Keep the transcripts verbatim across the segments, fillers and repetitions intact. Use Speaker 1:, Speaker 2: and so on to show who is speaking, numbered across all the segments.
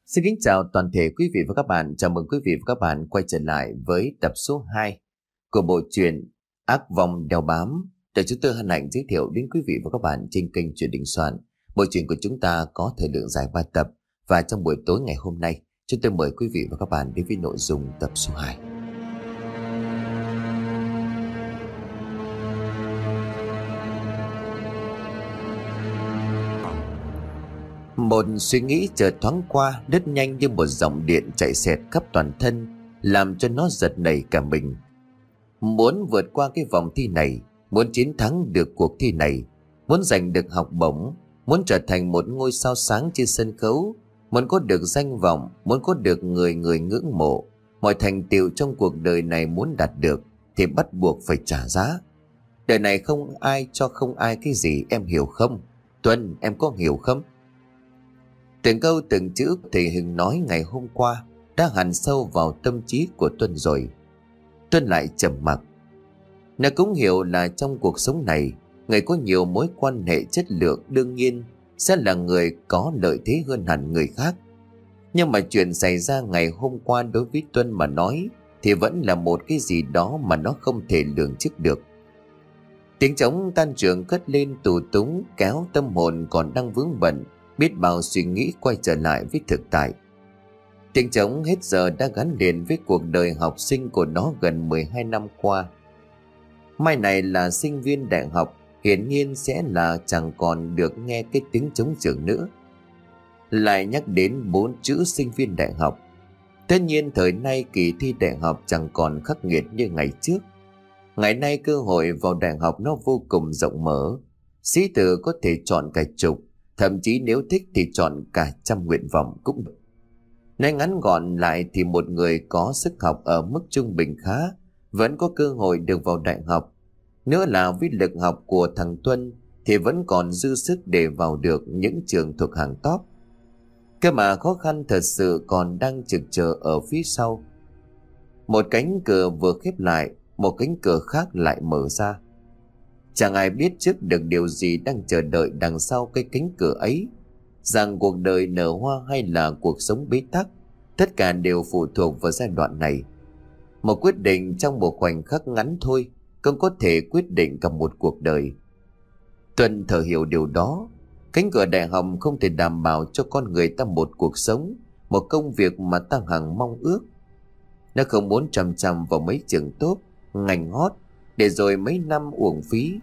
Speaker 1: Xin kính chào toàn thể quý vị và các bạn. Chào mừng quý vị và các bạn quay trở lại với tập số hai của bộ truyện Ác Vong Đeo Bám, để chúng tôi hân hạnh giới thiệu đến quý vị và các bạn trên kênh Truyện Đình Soạn. Bộ truyện của chúng ta có thời lượng dài ba tập, và trong buổi tối ngày hôm nay, chúng tôi mời quý vị và các bạn đến với nội dung tập số hai. Một suy nghĩ chợt thoáng qua, đứt nhanh như một dòng điện chạy xẹt khắp toàn thân, làm cho nó giật nảy cả mình. Muốn vượt qua cái vòng thi này, muốn chiến thắng được cuộc thi này, muốn giành được học bổng, muốn trở thành một ngôi sao sáng trên sân khấu, muốn có được danh vọng, muốn có được người người ngưỡng mộ, mọi thành tựu trong cuộc đời này muốn đạt được thì bắt buộc phải trả giá. Đời này không ai cho không ai cái gì, em hiểu không? Tuân, em có hiểu không? Từng câu từng chữ thầy Hình nói ngày hôm qua đã hằn sâu vào tâm trí của Tuân rồi. Tuân lại trầm mặc. Nó cũng hiểu là trong cuộc sống này, người có nhiều mối quan hệ chất lượng đương nhiên sẽ là người có lợi thế hơn hẳn người khác. Nhưng mà chuyện xảy ra ngày hôm qua đối với Tuân mà nói thì vẫn là một cái gì đó mà nó không thể lường trước được. Tiếng trống tan trường cất lên tù túng, kéo tâm hồn còn đang vướng bận biết bao suy nghĩ quay trở lại với thực tại. Tiếng trống hết giờ đã gắn liền với cuộc đời học sinh của nó gần mười hai năm qua. Mai này là sinh viên đại học, hiển nhiên sẽ là chẳng còn được nghe cái tiếng trống trường nữa. Lại nhắc đến bốn chữ sinh viên đại học. Tất nhiên thời nay kỳ thi đại học chẳng còn khắc nghiệt như ngày trước. Ngày nay cơ hội vào đại học nó vô cùng rộng mở. Sĩ tử có thể chọn cả chục, thậm chí nếu thích thì chọn cả trăm nguyện vọng cũng được. Nói ngắn gọn lại thì một người có sức học ở mức trung bình khá vẫn có cơ hội được vào đại học. Nữa là với lực học của thằng Tuân thì vẫn còn dư sức để vào được những trường thuộc hàng top. Cơ mà khó khăn thật sự còn đang trực chờ ở phía sau. Một cánh cửa vừa khép lại, một cánh cửa khác lại mở ra. Chẳng ai biết trước được điều gì đang chờ đợi đằng sau cái cánh cửa ấy. Rằng cuộc đời nở hoa hay là cuộc sống bế tắc, tất cả đều phụ thuộc vào giai đoạn này. Một quyết định trong một khoảnh khắc ngắn thôi cũng có thể quyết định cả một cuộc đời. Tuân thở hiểu điều đó. Cánh cửa đại học không thể đảm bảo cho con người ta một cuộc sống, một công việc mà ta hằng mong ước. Nó không muốn chằm chằm vào mấy trường tốt, ngành hot để rồi mấy năm uổng phí.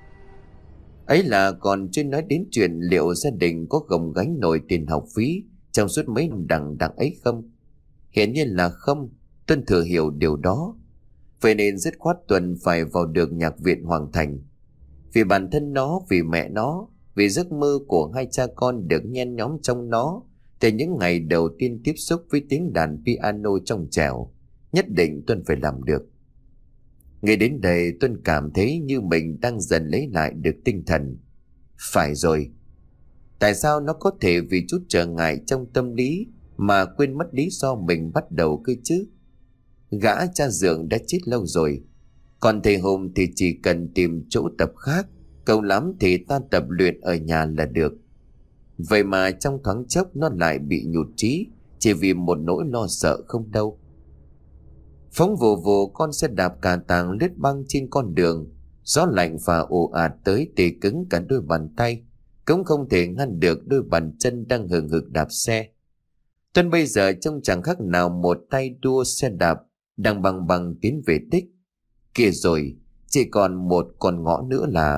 Speaker 1: Ấy là còn chưa nói đến chuyện liệu gia đình có gồng gánh nổi tiền học phí trong suốt mấy năm đằng đằng ấy không. Hiển nhiên là không. Tuân thừa hiểu điều đó. Vậy nên dứt khoát Tuân phải vào được nhạc viện Hoàng Thành. Vì bản thân nó, vì mẹ nó, vì giấc mơ của hai cha con được nhen nhóm trong nó, từ những ngày đầu tiên tiếp xúc với tiếng đàn piano trong trẻo, nhất định Tuân phải làm được. Ngay đến đây Tuân cảm thấy như mình đang dần lấy lại được tinh thần. Phải rồi, tại sao nó có thể vì chút trở ngại trong tâm lý mà quên mất lý do mình bắt đầu cơ chứ? Gã cha dượng đã chết lâu rồi, còn thầy Hùng thì chỉ cần tìm chỗ tập khác, cầu lắm thì ta tập luyện ở nhà là được. Vậy mà trong thoáng chốc nó lại bị nhụt chí chỉ vì một nỗi lo sợ không đâu. Phóng vù vù con xe đạp cà tàng lướt băng trên con đường. Gió lạnh và ồ ạt tới tê cứng cả đôi bàn tay, cũng không thể ngăn được đôi bàn chân đang hừng hực đạp xe. Tuân bây giờ trông chẳng khác nào một tay đua xe đạp đang bằng bằng tiến về đích. Kìa rồi, chỉ còn một con ngõ nữa là...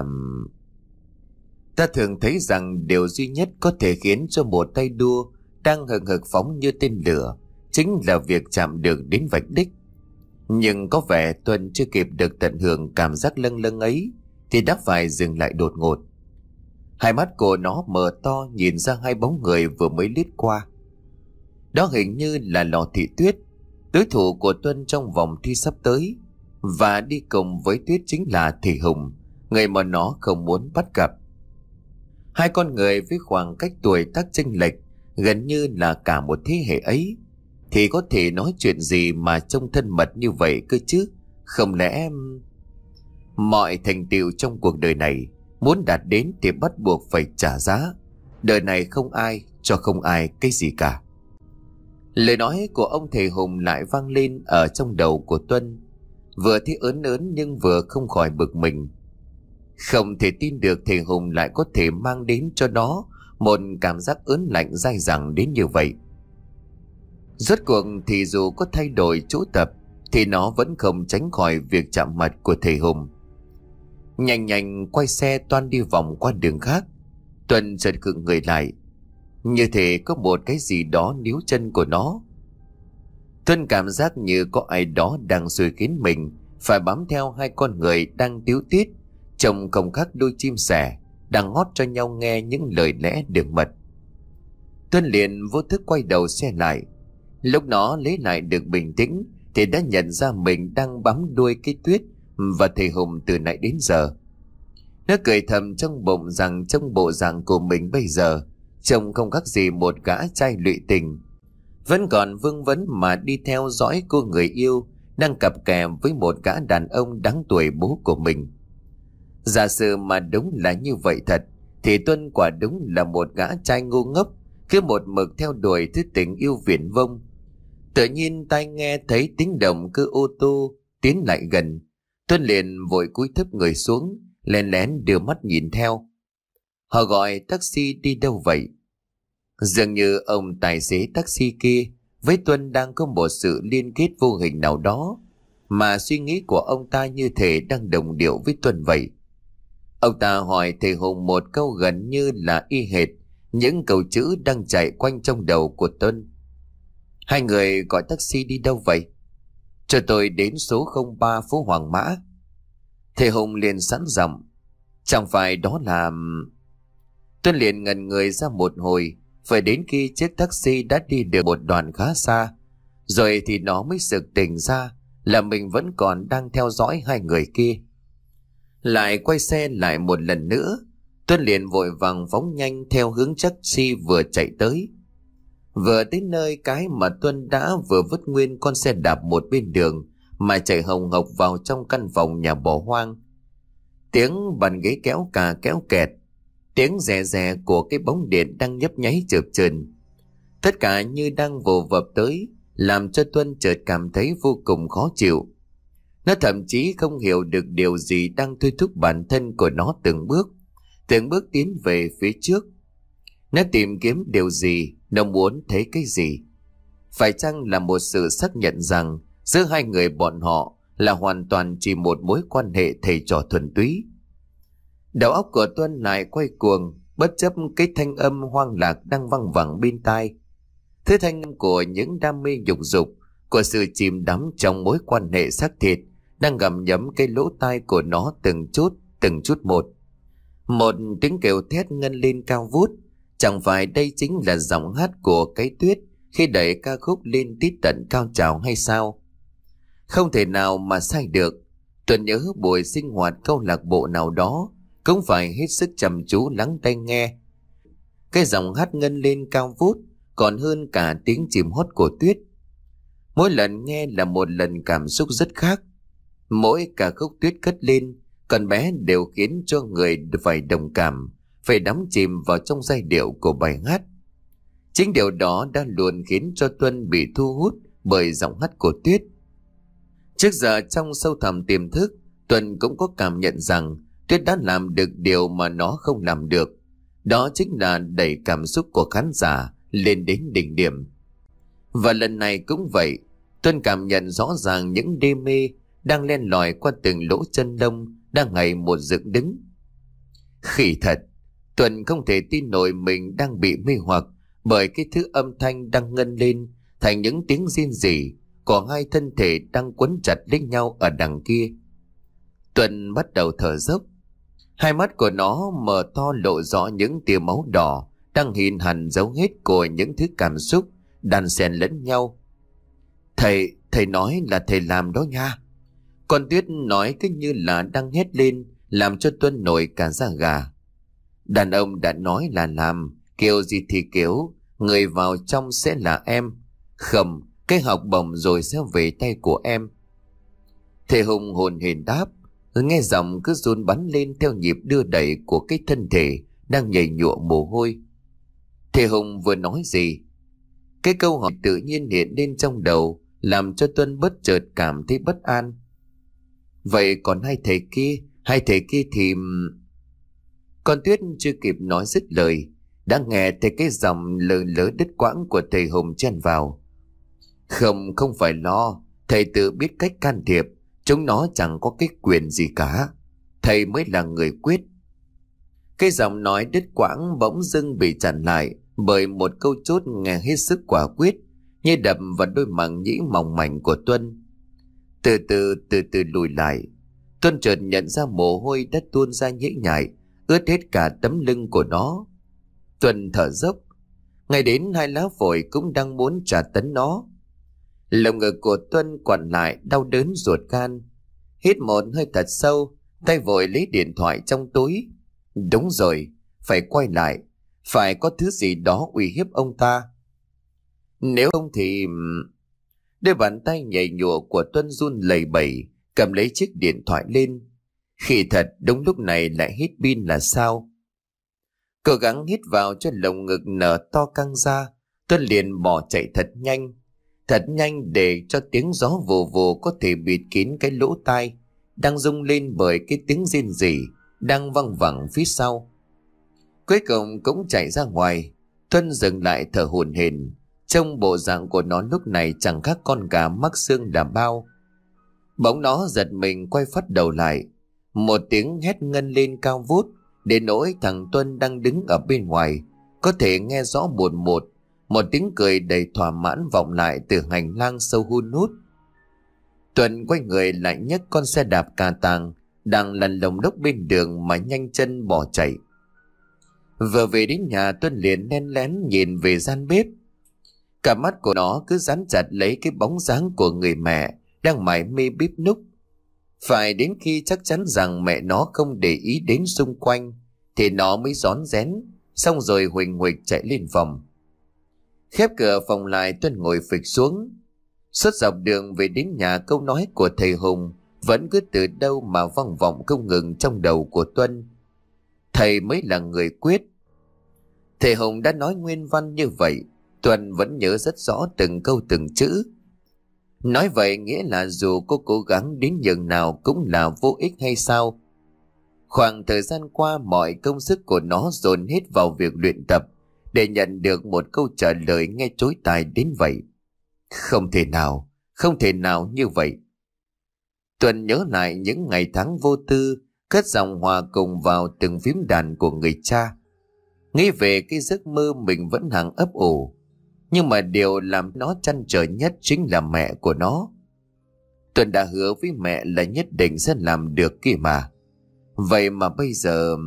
Speaker 1: Ta thường thấy rằng điều duy nhất có thể khiến cho một tay đua đang hừng hực phóng như tên lửa chính là việc chạm được đến vạch đích. Nhưng có vẻ Tuân chưa kịp được tận hưởng cảm giác lâng lâng ấy thì đã phải dừng lại đột ngột. Hai mắt của nó mở to nhìn ra hai bóng người vừa mới lướt qua. Đó hình như là Lò Thị Tuyết, đối thủ của Tuân trong vòng thi sắp tới, và đi cùng với Tuyết chính là thầy Hùng, người mà nó không muốn bắt gặp. Hai con người với khoảng cách tuổi tác chênh lệch gần như là cả một thế hệ ấy thì có thể nói chuyện gì mà trông thân mật như vậy cơ chứ? Không lẽ... Mọi thành tựu trong cuộc đời này muốn đạt đến thì bắt buộc phải trả giá. Đời này không ai cho không ai cái gì cả. Lời nói của ông thầy Hùng lại vang lên ở trong đầu của Tuân. Vừa thấy ớn ớn nhưng vừa không khỏi bực mình. Không thể tin được thầy Hùng lại có thể mang đến cho nó một cảm giác ớn lạnh dai dẳng đến như vậy. Rốt cuộc thì dù có thay đổi chỗ tập thì nó vẫn không tránh khỏi việc chạm mặt của thầy Hùng. Nhanh nhanh quay xe toan đi vòng qua đường khác. Tuân chợt khựng người lại, như thể có một cái gì đó níu chân của nó. Tuân cảm giác như có ai đó đang xui khiến mình phải bám theo hai con người đang tíu tít, trông không khác đôi chim sẻ đang hót cho nhau nghe những lời lẽ đường mật. Tuân liền vô thức quay đầu xe lại. Lúc nó lấy lại được bình tĩnh thì đã nhận ra mình đang bám đuôi cái Tuyết và thầy Hùng từ nãy đến giờ. Nó cười thầm trong bụng rằng trong bộ dạng của mình bây giờ trông không khác gì một gã trai lụy tình, vẫn còn vương vấn mà đi theo dõi cô người yêu đang cặp kè với một gã đàn ông đáng tuổi bố của mình. Giả sử mà đúng là như vậy thật thì Tuân quả đúng là một gã trai ngu ngốc, cứ một mực theo đuổi thứ tình yêu viển vông. Tự nhiên tai nghe thấy tiếng động cơ ô tô tiến lại gần, Tuân liền vội cúi thấp người xuống, lén lén đưa mắt nhìn theo. Họ gọi taxi đi đâu vậy? Dường như ông tài xế taxi kia với Tuân đang có một sự liên kết vô hình nào đó, mà suy nghĩ của ông ta như thể đang đồng điệu với Tuân vậy. Ông ta hỏi thầy Hùng một câu gần như là y hệt những câu chữ đang chạy quanh trong đầu của Tuân. Hai người gọi taxi đi đâu vậy? Cho tôi đến số không ba phố Hoàng Mã. Thầy Hùng liền sẵn giọng. Chẳng phải đó là... Tuân liền ngẩn người ra một hồi, phải đến khi chiếc taxi đã đi được một đoạn khá xa, rồi thì nó mới sực tỉnh ra là mình vẫn còn đang theo dõi hai người kia. Lại quay xe lại một lần nữa, Tuân liền vội vàng phóng nhanh theo hướng taxi vừa chạy tới. Vừa tới nơi cái mà Tuân đã vừa vứt nguyên con xe đạp một bên đường mà chạy hồng hộc vào trong căn phòng nhà bỏ hoang. Tiếng bàn ghế kéo cà kéo kẹt, tiếng rè rè của cái bóng điện đang nhấp nháy chợp chờn, tất cả như đang vồ vập tới, làm cho Tuân chợt cảm thấy vô cùng khó chịu. Nó thậm chí không hiểu được điều gì đang thôi thúc bản thân của nó từng bước, từng bước tiến về phía trước. Nó tìm kiếm điều gì, nó muốn thấy cái gì? Phải chăng là một sự xác nhận rằng giữa hai người bọn họ là hoàn toàn chỉ một mối quan hệ thầy trò thuần túy? Đầu óc của Tuân lại quay cuồng, bất chấp cái thanh âm hoang lạc đang văng vẳng bên tai. Thứ thanh âm của những đam mê dục dục, của sự chìm đắm trong mối quan hệ xác thịt, đang gặm nhấm cái lỗ tai của nó từng chút, từng chút một. Một tiếng kêu thét ngân lên cao vút. Chẳng phải đây chính là giọng hát của cái Tuyết khi đẩy ca khúc lên tít tận cao trào hay sao? Không thể nào mà sai được. Tuân nhớ buổi sinh hoạt câu lạc bộ nào đó cũng phải hết sức chăm chú lắng tai nghe. Cái giọng hát ngân lên cao vút còn hơn cả tiếng chìm hót của Tuyết. Mỗi lần nghe là một lần cảm xúc rất khác. Mỗi ca khúc Tuyết cất lên, con bé đều khiến cho người phải đồng cảm, phải đắm chìm vào trong giai điệu của bài hát. Chính điều đó đã luôn khiến cho Tuân bị thu hút bởi giọng hát của Tuyết. Trước giờ trong sâu thẳm tiềm thức, Tuân cũng có cảm nhận rằng Tuyết đã làm được điều mà nó không làm được. Đó chính là đẩy cảm xúc của khán giả lên đến đỉnh điểm. Và lần này cũng vậy, Tuân cảm nhận rõ ràng những đê mê đang len lỏi qua từng lỗ chân lông đang ngày một dựng đứng. Khỉ thật, Tuân không thể tin nổi mình đang bị mê hoặc bởi cái thứ âm thanh đang ngân lên thành những tiếng rên rỉ của hai thân thể đang quấn chặt lấy nhau ở đằng kia. Tuân bắt đầu thở dốc. Hai mắt của nó mở to lộ rõ những tia máu đỏ đang hình hằn dấu hết của những thứ cảm xúc đan xen lẫn nhau. Thầy, thầy nói là thầy làm đó nha. Con Tuyết nói cứ như là đang hét lên, làm cho Tuân nổi cả da gà. Đàn ông đã nói là làm, kiểu gì thì kiểu, người vào trong sẽ là em. Không, cái học bổng rồi sẽ về tay của em. Thầy Hùng hồn hển đáp, nghe giọng cứ run bắn lên theo nhịp đưa đẩy của cái thân thể đang nhảy nhụa mồ hôi. Thầy Hùng vừa nói gì? Cái câu hỏi tự nhiên hiện lên trong đầu làm cho Tuân bất chợt cảm thấy bất an. Vậy còn hai thầy kia, hai thầy kia thì... Con Tuyết chưa kịp nói dứt lời, đã nghe thấy cái giọng lờ lỡ đứt quãng của thầy Hùng chen vào. Không, không phải lo, thầy tự biết cách can thiệp, chúng nó chẳng có cái quyền gì cả. Thầy mới là người quyết. Cái giọng nói đứt quãng bỗng dưng bị chặn lại bởi một câu chốt nghe hết sức quả quyết, như đập vào đôi màng nhĩ mỏng mảnh của Tuân. Từ từ từ từ lùi lại, Tuân chợt nhận ra mồ hôi đã tuôn ra nhễ nhại, ướt hết cả tấm lưng của nó. Tuân thở dốc, ngay đến hai lá phổi cũng đang muốn trả tấn nó. Lồng ngực của Tuân quặn lại đau đớn ruột gan. Hít một hơi thật sâu, tay vội lấy điện thoại trong túi. Đúng rồi, phải quay lại, phải có thứ gì đó uy hiếp ông ta. Nếu không thì... Đôi bàn tay nhảy nhụa của Tuân run lẩy bẩy, cầm lấy chiếc điện thoại lên. Khi thật đúng lúc này lại hết pin là sao? Cố gắng hít vào cho lồng ngực nở to căng ra, Tuân liền bỏ chạy thật nhanh. Thật nhanh để cho tiếng gió vù vù có thể bịt kín cái lỗ tai đang rung lên bởi cái tiếng rên rỉ đang văng vẳng phía sau. Cuối cùng cũng chạy ra ngoài. Tuân dừng lại thở hổn hển. Trông bộ dạng của nó lúc này chẳng khác con gà mắc xương đã bao. Bỗng nó giật mình quay phát đầu lại. Một tiếng hét ngân lên cao vút, đến nỗi thằng Tuân đang đứng ở bên ngoài có thể nghe rõ một một. Một tiếng cười đầy thỏa mãn vọng lại từ hành lang sâu hun hút. Tuân quay người lại nhấc con xe đạp cà tàng đang lăn lồng đốc bên đường mà nhanh chân bỏ chạy. Vừa về đến nhà, Tuân liền len lén nhìn về gian bếp. Cả mắt của nó cứ dán chặt lấy cái bóng dáng của người mẹ đang mải mê bếp núc. Phải đến khi chắc chắn rằng mẹ nó không để ý đến xung quanh thì nó mới rón rén, xong rồi huỳnh huỳnh chạy lên phòng. Khép cửa phòng lại, Tuân ngồi phịch xuống. Suốt dọc đường về đến nhà, câu nói của thầy Hùng vẫn cứ từ đâu mà vang vọng không ngừng trong đầu của Tuân. Thầy mới là người quyết. Thầy Hùng đã nói nguyên văn như vậy, Tuân vẫn nhớ rất rõ từng câu từng chữ. Nói vậy nghĩa là dù cô cố gắng đến nhường nào cũng là vô ích hay sao? Khoảng thời gian qua mọi công sức của nó dồn hết vào việc luyện tập để nhận được một câu trả lời nghe chối tai đến vậy. Không thể nào, không thể nào như vậy. Tuân nhớ lại những ngày tháng vô tư, cất giọng hòa cùng vào từng phím đàn của người cha. Nghĩ về cái giấc mơ mình vẫn hàng ấp ủ. Nhưng mà điều làm nó trăn trở nhất chính là mẹ của nó. Tuân đã hứa với mẹ là nhất định sẽ làm được kìa mà. Vậy mà bây giờ...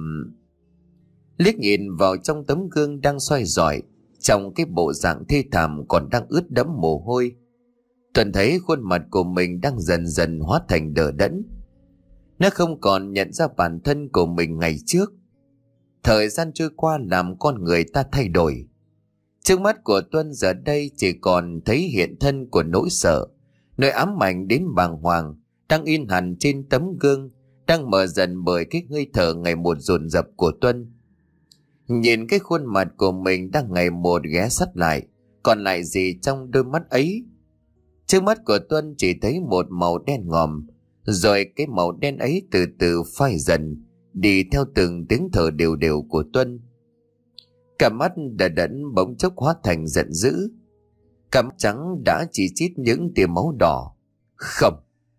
Speaker 1: Liếc nhìn vào trong tấm gương đang soi rọi, trong cái bộ dạng thê thảm còn đang ướt đẫm mồ hôi, Tuân thấy khuôn mặt của mình đang dần dần hóa thành đờ đẫn. Nó không còn nhận ra bản thân của mình ngày trước. Thời gian trôi qua làm con người ta thay đổi. Trước mắt của Tuân giờ đây chỉ còn thấy hiện thân của nỗi sợ, nỗi ám ảnh đến bàng hoàng đang in hẳn trên tấm gương, đang mở dần bởi cái hơi thở ngày một dồn dập của Tuân. Nhìn cái khuôn mặt của mình đang ngày một ghé sát lại, còn lại gì trong đôi mắt ấy? Trước mắt của Tuân chỉ thấy một màu đen ngòm, rồi cái màu đen ấy từ từ phai dần, đi theo từng tiếng thở đều đều của Tuân. Cả mắt đờ đẫn bỗng chốc hóa thành giận dữ. Cả mắt trắng đã chỉ chít những tia máu đỏ. Không!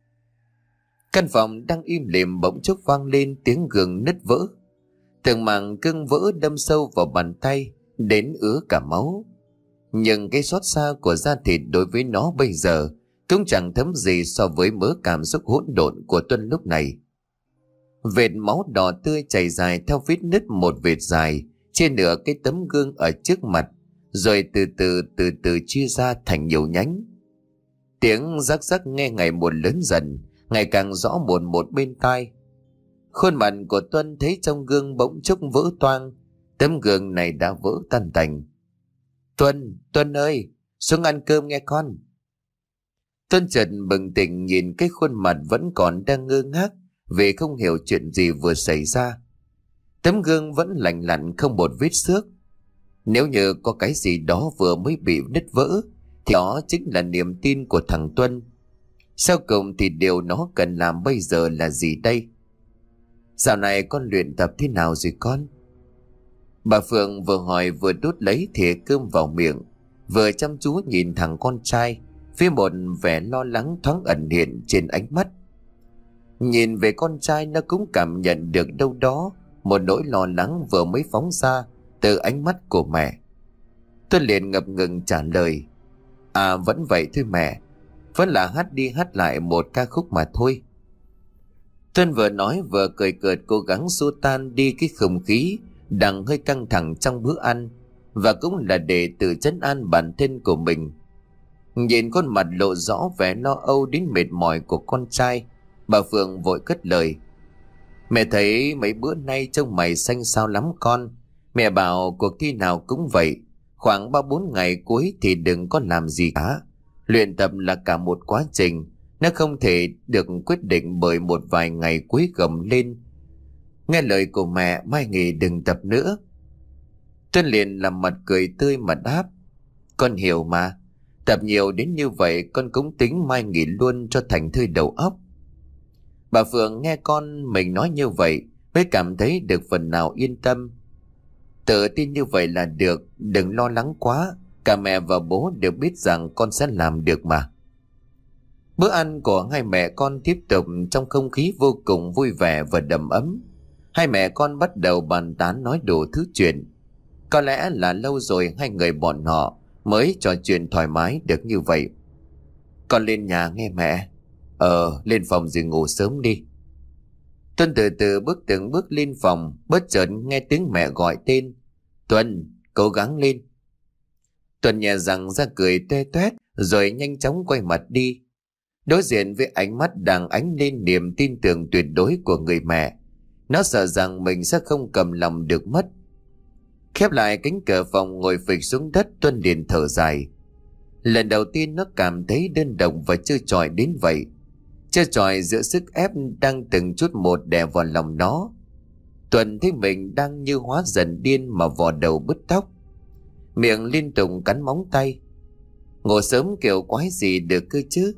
Speaker 1: Căn phòng đang im lìm bỗng chốc vang lên tiếng gương nứt vỡ. Từng mảng cưng vỡ đâm sâu vào bàn tay, đến ứa cả máu. Nhưng cái xót xa của da thịt đối với nó bây giờ cũng chẳng thấm gì so với mớ cảm xúc hỗn độn của Tuân lúc này. Vệt máu đỏ tươi chảy dài theo vết nứt một vệt dài trên nửa cái tấm gương ở trước mặt, rồi từ từ từ từ chia ra thành nhiều nhánh. Tiếng rắc rắc nghe ngày một lớn dần, ngày càng rõ một một bên tai. Khuôn mặt của Tuân thấy trong gương bỗng chốc vỡ toang. Tấm gương này đã vỡ tan tành. Tuân, Tuân ơi, xuống ăn cơm nghe con. Tuân chợt bừng tỉnh nhìn cái khuôn mặt vẫn còn đang ngơ ngác vì không hiểu chuyện gì vừa xảy ra. Tấm gương vẫn lành lặn không một vết xước. Nếu như có cái gì đó vừa mới bị nứt vỡ thì đó chính là niềm tin của thằng Tuân. Sau cùng thì điều nó cần làm bây giờ là gì đây? Dạo này con luyện tập thế nào rồi con? Bà Phượng vừa hỏi vừa đút lấy thìa cơm vào miệng, vừa chăm chú nhìn thằng con trai, phía một vẻ lo lắng thoáng ẩn hiện trên ánh mắt. Nhìn về con trai, nó cũng cảm nhận được đâu đó một nỗi lo lắng vừa mới phóng ra từ ánh mắt của mẹ. Tôi liền ngập ngừng trả lời: À, vẫn vậy thôi mẹ, vẫn là hát đi hát lại một ca khúc mà thôi. Tuân vừa nói vừa cười cợt, cố gắng xua tan đi cái không khí đang hơi căng thẳng trong bữa ăn, và cũng là để tự trấn an bản thân của mình. Nhìn khuôn mặt lộ rõ vẻ lo âu đến mệt mỏi của con trai, bà Phượng vội cất lời: Mẹ thấy mấy bữa nay trông mày xanh xao lắm con. Mẹ bảo cuộc thi nào cũng vậy, khoảng ba bốn ngày cuối thì đừng có làm gì cả. Luyện tập là cả một quá trình, nó không thể được quyết định bởi một vài ngày cuối gầm lên. Nghe lời của mẹ, mai nghỉ đừng tập nữa. Tuân liền làm mặt cười tươi mà đáp: Con hiểu mà, tập nhiều đến như vậy con cũng tính mai nghỉ luôn cho thành thơi đầu óc. Bà Phượng nghe con mình nói như vậy mới cảm thấy được phần nào yên tâm. Tự tin như vậy là được, đừng lo lắng quá, cả mẹ và bố đều biết rằng con sẽ làm được mà. Bữa ăn của hai mẹ con tiếp tục trong không khí vô cùng vui vẻ và đầm ấm. Hai mẹ con bắt đầu bàn tán nói đủ thứ chuyện. Có lẽ là lâu rồi hai người bọn họ mới trò chuyện thoải mái được như vậy. Con lên nhà nghe mẹ. Ờ, lên phòng rồi ngủ sớm đi. Tuân từ từ bước từng bước lên phòng, bất chợt nghe tiếng mẹ gọi tên: Tuân, cố gắng lên. Tuân nhẹ rằng ra cười toe toét rồi nhanh chóng quay mặt đi. Đối diện với ánh mắt đang ánh lên niềm tin tưởng tuyệt đối của người mẹ, nó sợ rằng mình sẽ không cầm lòng được mất. Khép lại cánh cửa phòng, ngồi phịch xuống đất, Tuân liền thở dài. Lần đầu tiên nó cảm thấy đơn độc và trơ trọi đến vậy, trơ trọi giữa sức ép đang từng chút một đè vào lòng nó. Tuân thấy mình đang như hóa dần điên mà vò đầu bứt tóc, miệng liên tục cắn móng tay. Ngủ sớm kiểu quái gì được cơ chứ.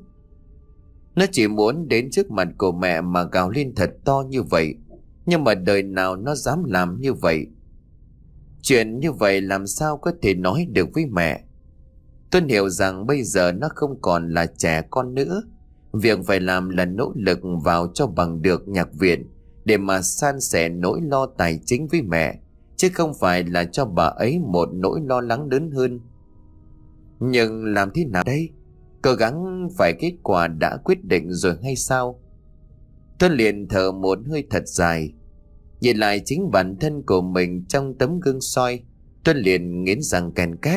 Speaker 1: Nó chỉ muốn đến trước mặt của mẹ mà gào lên thật to như vậy, nhưng mà đời nào nó dám làm như vậy. Chuyện như vậy làm sao có thể nói được với mẹ. Tuân hiểu rằng bây giờ nó không còn là trẻ con nữa. Việc phải làm là nỗ lực vào cho bằng được nhạc viện để mà san sẻ nỗi lo tài chính với mẹ, chứ không phải là cho bà ấy một nỗi lo lắng lớn hơn. Nhưng làm thế nào đây? Cố gắng phải kết quả đã quyết định rồi hay sao? Tuân liền thở một hơi thật dài, nhìn lại chính bản thân của mình trong tấm gương soi. Tuân liền nghiến răng ken két.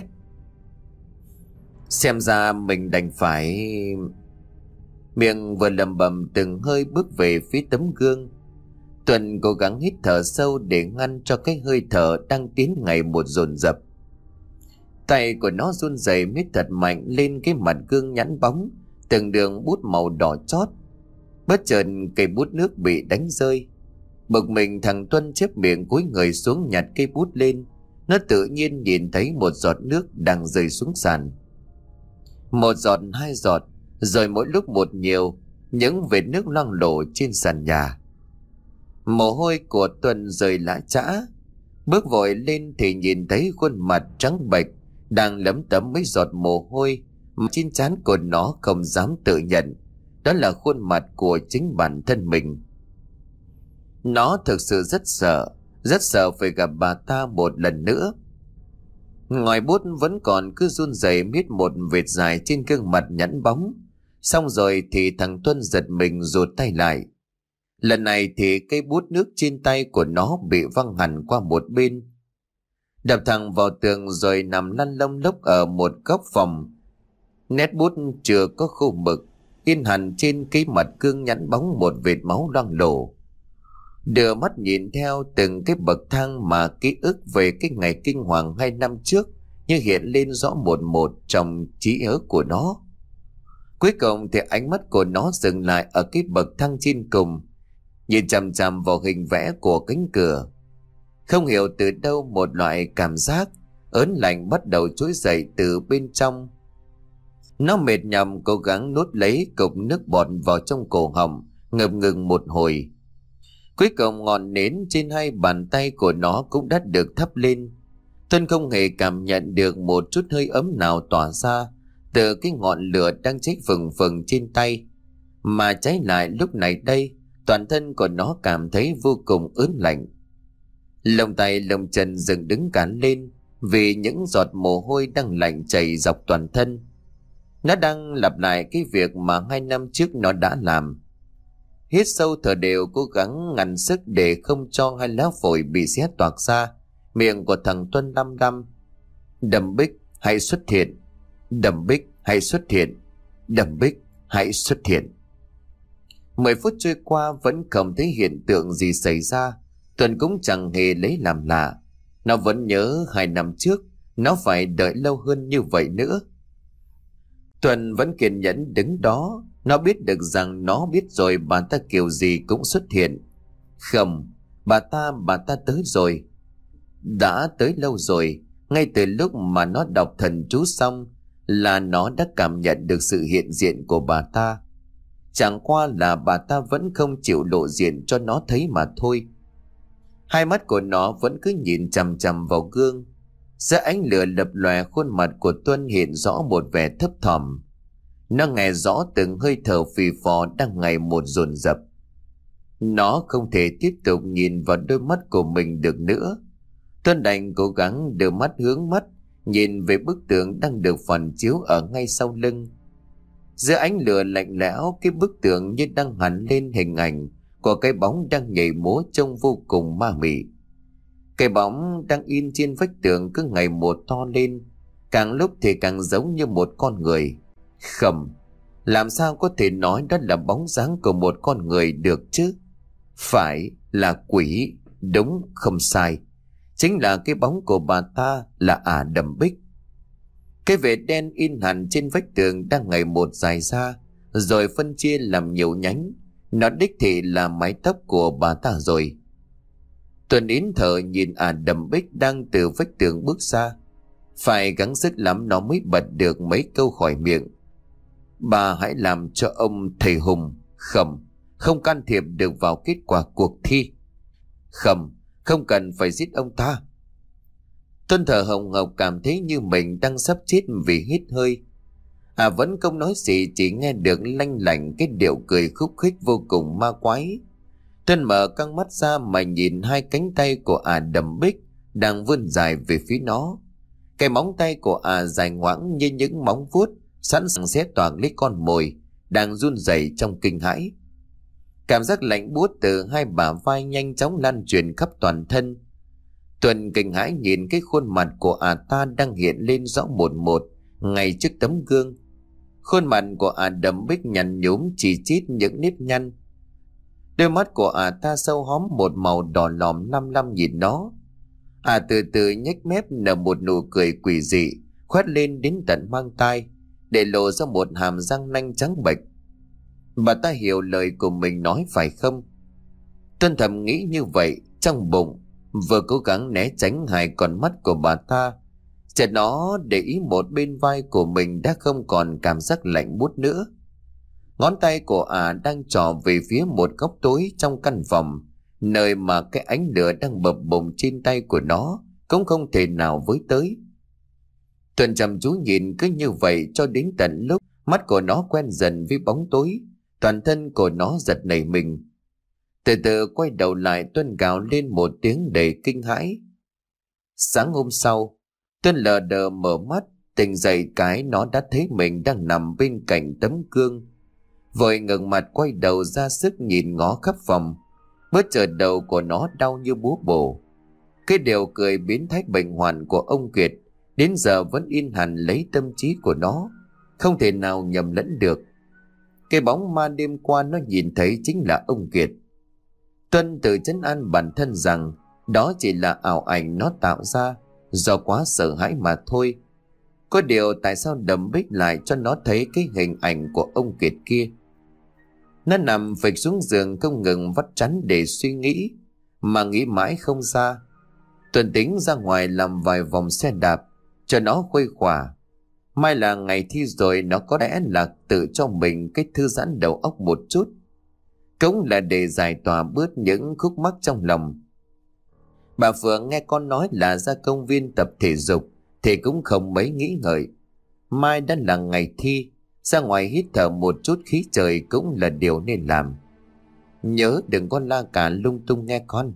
Speaker 1: Xem ra mình đành phải... Miệng vừa lẩm bẩm từng hơi bước về phía tấm gương. Tuân cố gắng hít thở sâu để ngăn cho cái hơi thở đang tiến ngày một dồn dập. Tay của nó run rẩy miết thật mạnh lên cái mặt gương nhẵn bóng, từng đường bút màu đỏ chót. Bất chợt cây bút nước bị đánh rơi. Bực mình, thằng Tuân chép miệng cúi người xuống nhặt cây bút lên. Nó tự nhiên nhìn thấy một giọt nước đang rơi xuống sàn. Một giọt, hai giọt, rồi mỗi lúc một nhiều, những vệt nước loang lổ trên sàn nhà. Mồ hôi của Tuân rơi lã chã. Bước vội lên thì nhìn thấy khuôn mặt trắng bệch đang lấm tấm mấy giọt mồ hôi mà trên trán của nó không dám tự nhận đó là khuôn mặt của chính bản thân mình. Nó thực sự rất sợ, rất sợ phải gặp bà ta một lần nữa. Ngòi bút vẫn còn cứ run rẩy miết một vệt dài trên gương mặt nhẵn bóng. Xong rồi thì thằng Tuân giật mình rụt tay lại. Lần này thì cây bút nước trên tay của nó bị văng hẳn qua một bên, đập thẳng vào tường rồi nằm lăn lông lốc ở một góc phòng. Nét bút chưa có khô mực, in hẳn trên cái mặt gương nhẵn bóng một vệt máu loang lổ. Đưa mắt nhìn theo từng cái bậc thang mà ký ức về cái ngày kinh hoàng hai năm trước như hiện lên rõ một một trong trí nhớ của nó. Cuối cùng thì ánh mắt của nó dừng lại ở cái bậc thang trên cùng, nhìn chằm chằm vào hình vẽ của cánh cửa. Không hiểu từ đâu một loại cảm giác ớn lạnh bắt đầu trỗi dậy từ bên trong. Nó mệt nhọc cố gắng nuốt lấy cục nước bọt vào trong cổ họng, ngập ngừng một hồi. Cuối cùng ngọn nến trên hai bàn tay của nó cũng đã được thắp lên. Tuân không hề cảm nhận được một chút hơi ấm nào tỏa ra từ cái ngọn lửa đang cháy phừng phừng trên tay, mà trái lại lúc này đây toàn thân của nó cảm thấy vô cùng ớn lạnh. Lông tay lông chân dựng đứng cả lên vì những giọt mồ hôi đang lạnh chảy dọc toàn thân. Nó đang lặp lại cái việc mà hai năm trước nó đã làm. Hít sâu thở đều, cố gắng ngăn sức để không cho hai lá phổi bị xé toạc ra. Miệng của thằng Tuân lăm lăm: Đầm Bích hãy xuất hiện, Đầm Bích hãy xuất hiện, Đầm Bích hãy xuất hiện. Mười phút trôi qua vẫn không thấy hiện tượng gì xảy ra. Tuân cũng chẳng hề lấy làm lạ. Nó vẫn nhớ hai năm trước nó phải đợi lâu hơn như vậy nữa. Tuân vẫn kiên nhẫn đứng đó. Nó biết được rằng nó biết rồi bà ta kiểu gì cũng xuất hiện. Không, bà ta, bà ta tới rồi. Đã tới lâu rồi. Ngay từ lúc mà nó đọc thần chú xong là nó đã cảm nhận được sự hiện diện của bà ta. Chẳng qua là bà ta vẫn không chịu lộ diện cho nó thấy mà thôi. Hai mắt của nó vẫn cứ nhìn chằm chằm vào gương. Giữa ánh lửa lập lòe, khuôn mặt của Tuân hiện rõ một vẻ thấp thỏm. Nó nghe rõ từng hơi thở phì phò đang ngày một dồn dập. Nó không thể tiếp tục nhìn vào đôi mắt của mình được nữa. Tuân đành cố gắng đưa mắt hướng mắt nhìn về bức tượng đang được phản chiếu ở ngay sau lưng. Giữa ánh lửa lạnh lẽo, cái bức tượng như đang hằn lên hình ảnh của cái bóng đang nhảy múa trông vô cùng ma mị. Cái bóng đang in trên vách tường cứ ngày một to lên, càng lúc thì càng giống như một con người. Không, làm sao có thể nói đó là bóng dáng của một con người được chứ? Phải là quỷ, đúng không sai. Chính là cái bóng của bà ta, là Ả Đầm Bích. Cái vệt đen in hẳn trên vách tường đang ngày một dài ra, rồi phân chia làm nhiều nhánh. Nó đích thị là mái tóc của bà ta rồi. Tuần nín thở nhìn Ả Đầm Bích đang từ vách tường bước ra. Phải gắng sức lắm nó mới bật được mấy câu khỏi miệng. Bà hãy làm cho ông thầy Hùng. Không, không can thiệp được vào kết quả cuộc thi. Không, không cần phải giết ông ta. Tuân thở hồng hộc, cảm thấy như mình đang sắp chết vì hít hơi. À vẫn không nói gì, chỉ nghe được lanh lảnh cái điệu cười khúc khích vô cùng ma quái. Tuân mở căng mắt ra mà nhìn hai cánh tay của Ả Đầm Bích đang vươn dài về phía nó. Cái móng tay của Ả dài ngoãng như những móng vuốt sẵn sàng xé toạc lấy con mồi đang run rẩy trong kinh hãi. Cảm giác lạnh buốt từ hai bả vai nhanh chóng lan truyền khắp toàn thân. Tuân kinh hãi nhìn cái khuôn mặt của Ả ta đang hiện lên rõ một một ngay trước tấm gương. Khuôn mặt của Ả Đầm Bích nhăn nhúm chỉ chít những nếp nhăn. Đôi mắt của Ả ta sâu hóm một màu đỏ lòm lăm lăm nhìn nó. Ả từ từ nhếch mép nở một nụ cười quỷ dị khoét lên đến tận mang tai, để lộ ra một hàm răng nanh trắng bệch. Bà ta hiểu lời của mình nói phải không? Tuân thầm nghĩ như vậy trong bụng, vừa cố gắng né tránh hai con mắt của bà ta. Chợt nó để ý một bên vai của mình đã không còn cảm giác lạnh buốt nữa. Ngón tay của Ả đang trỏ về phía một góc tối trong căn phòng, nơi mà cái ánh lửa đang bập bùng trên tay của nó cũng không thể nào với tới. Tuân chăm chú nhìn cứ như vậy cho đến tận lúc mắt của nó quen dần với bóng tối, toàn thân của nó giật nảy mình. Từ từ quay đầu lại, Tuân gào lên một tiếng đầy kinh hãi. Sáng hôm sau, Tuân lờ đờ mở mắt, tỉnh dậy cái nó đã thấy mình đang nằm bên cạnh tấm gương. Vội ngẩng mặt quay đầu ra sức nhìn ngó khắp phòng. Bất chợt đầu của nó đau như búa bổ. Cái điều cười biến thái bệnh hoạn của ông Kiệt đến giờ vẫn in hẳn lấy tâm trí của nó, không thể nào nhầm lẫn được. Cái bóng ma đêm qua nó nhìn thấy chính là ông Kiệt. Tuân tự trấn an bản thân rằng đó chỉ là ảo ảnh nó tạo ra do quá sợ hãi mà thôi. Có điều tại sao Đầm Bích lại cho nó thấy cái hình ảnh của ông Kiệt kia? Nó nằm phịch xuống giường không ngừng vắt chắn để suy nghĩ, mà nghĩ mãi không ra. Tuần tính ra ngoài làm vài vòng xe đạp cho nó khuây khỏa. Mai là ngày thi rồi, nó có lẽ là tự cho mình cái thư giãn đầu óc một chút, cũng là để giải tỏa bớt những khúc mắc trong lòng. Bà Phượng nghe con nói là ra công viên tập thể dục thì cũng không mấy nghĩ ngợi. Mai đã là ngày thi, ra ngoài hít thở một chút khí trời cũng là điều nên làm. Nhớ đừng có la cả lung tung nghe con.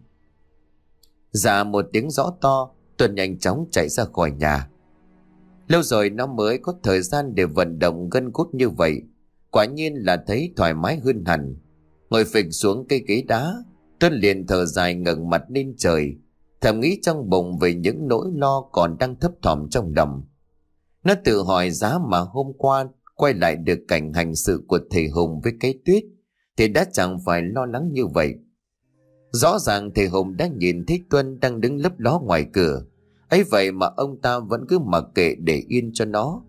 Speaker 1: Dạ một tiếng rõ to, Tuần nhanh chóng chạy ra khỏi nhà. Lâu rồi nó mới có thời gian để vận động gân cốt như vậy. Quả nhiên là thấy thoải mái hơn hẳn. Ngồi phịch xuống cây ghế đá, Tuân liền thở dài ngẩng mặt lên trời, thầm nghĩ trong bụng về những nỗi lo còn đang thấp thỏm trong lòng. Nó tự hỏi giá mà hôm qua quay lại được cảnh hành sự của thầy Hùng với cái Tuyết thì đã chẳng phải lo lắng như vậy. Rõ ràng thầy Hùng đã nhìn thấy Tuân đang đứng lấp ló ngoài cửa, ấy vậy mà ông ta vẫn cứ mặc kệ để yên cho nó.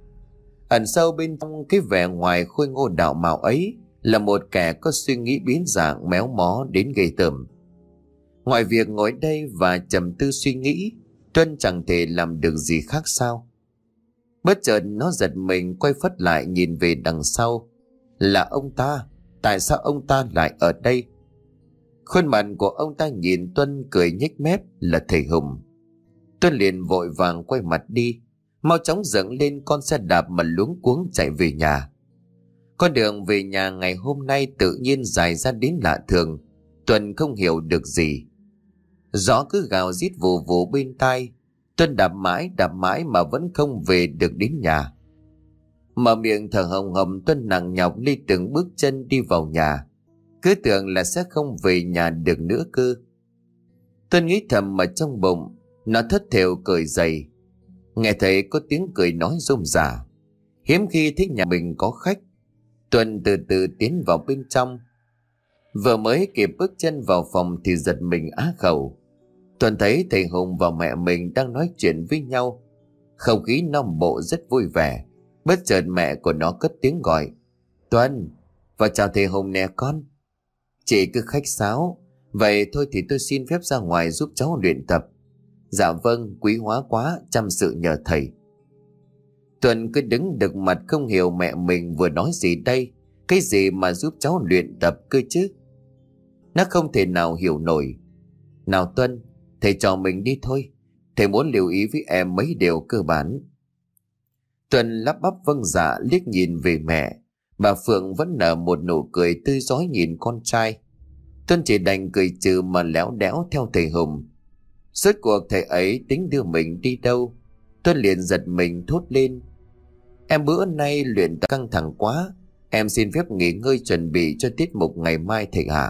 Speaker 1: Ẩn sâu bên trong cái vẻ ngoài khôi ngô đạo mạo ấy là một kẻ có suy nghĩ biến dạng méo mó đến ghê tởm. Ngoài việc ngồi đây và trầm tư suy nghĩ, Tuân chẳng thể làm được gì khác sao. Bất chợt nó giật mình quay phất lại nhìn về đằng sau. Là ông ta. Tại sao ông ta lại ở đây? Khuôn mặt của ông ta nhìn Tuân cười nhếch mép là thầy Hùng. Tuân liền vội vàng quay mặt đi, mau chóng dựng lên con xe đạp mà luống cuống chạy về nhà. Con đường về nhà ngày hôm nay tự nhiên dài ra đến lạ thường. Tuân không hiểu được gì. Gió cứ gào rít vù vù bên tai. Tuân đạp mãi đạp mãi mà vẫn không về được đến nhà. Mở miệng thở hồng hồng, Tuân nặng nhọc đi từng bước chân đi vào nhà, cứ tưởng là sẽ không về nhà được nữa cơ. Tuân nghĩ thầm mà trong bụng. Nó thất thểu cởi giày, nghe thấy có tiếng cười nói rôm rả. Hiếm khi thấy nhà mình có khách, Tuân từ từ tiến vào bên trong. Vừa mới kịp bước chân vào phòng thì giật mình á khẩu. Tuân thấy thầy Hùng và mẹ mình đang nói chuyện với nhau, không khí nồng bộ rất vui vẻ. Bất chợt mẹ của nó cất tiếng gọi: Tuân, vào chào thầy Hùng nè con. Chị cứ khách sáo, vậy thôi thì tôi xin phép ra ngoài giúp cháu luyện tập. Dạ vâng, quý hóa quá, chăm sự nhờ thầy. Tuân cứ đứng đực mặt không hiểu mẹ mình vừa nói gì đây. Cái gì mà giúp cháu luyện tập cơ chứ? Nó không thể nào hiểu nổi. Nào Tuân, thầy trò mình đi thôi. Thầy muốn lưu ý với em mấy điều cơ bản. Tuân lắp bắp vâng dạ, liếc nhìn về mẹ. Bà Phượng vẫn nở một nụ cười tươi rói nhìn con trai. Tuân chỉ đành cười trừ mà léo đéo theo thầy Hùng. Rốt cuộc thầy ấy tính đưa mình đi đâu? Tuân liền giật mình thốt lên: Em bữa nay luyện tập căng thẳng quá, em xin phép nghỉ ngơi chuẩn bị cho tiết mục ngày mai thầy ạ.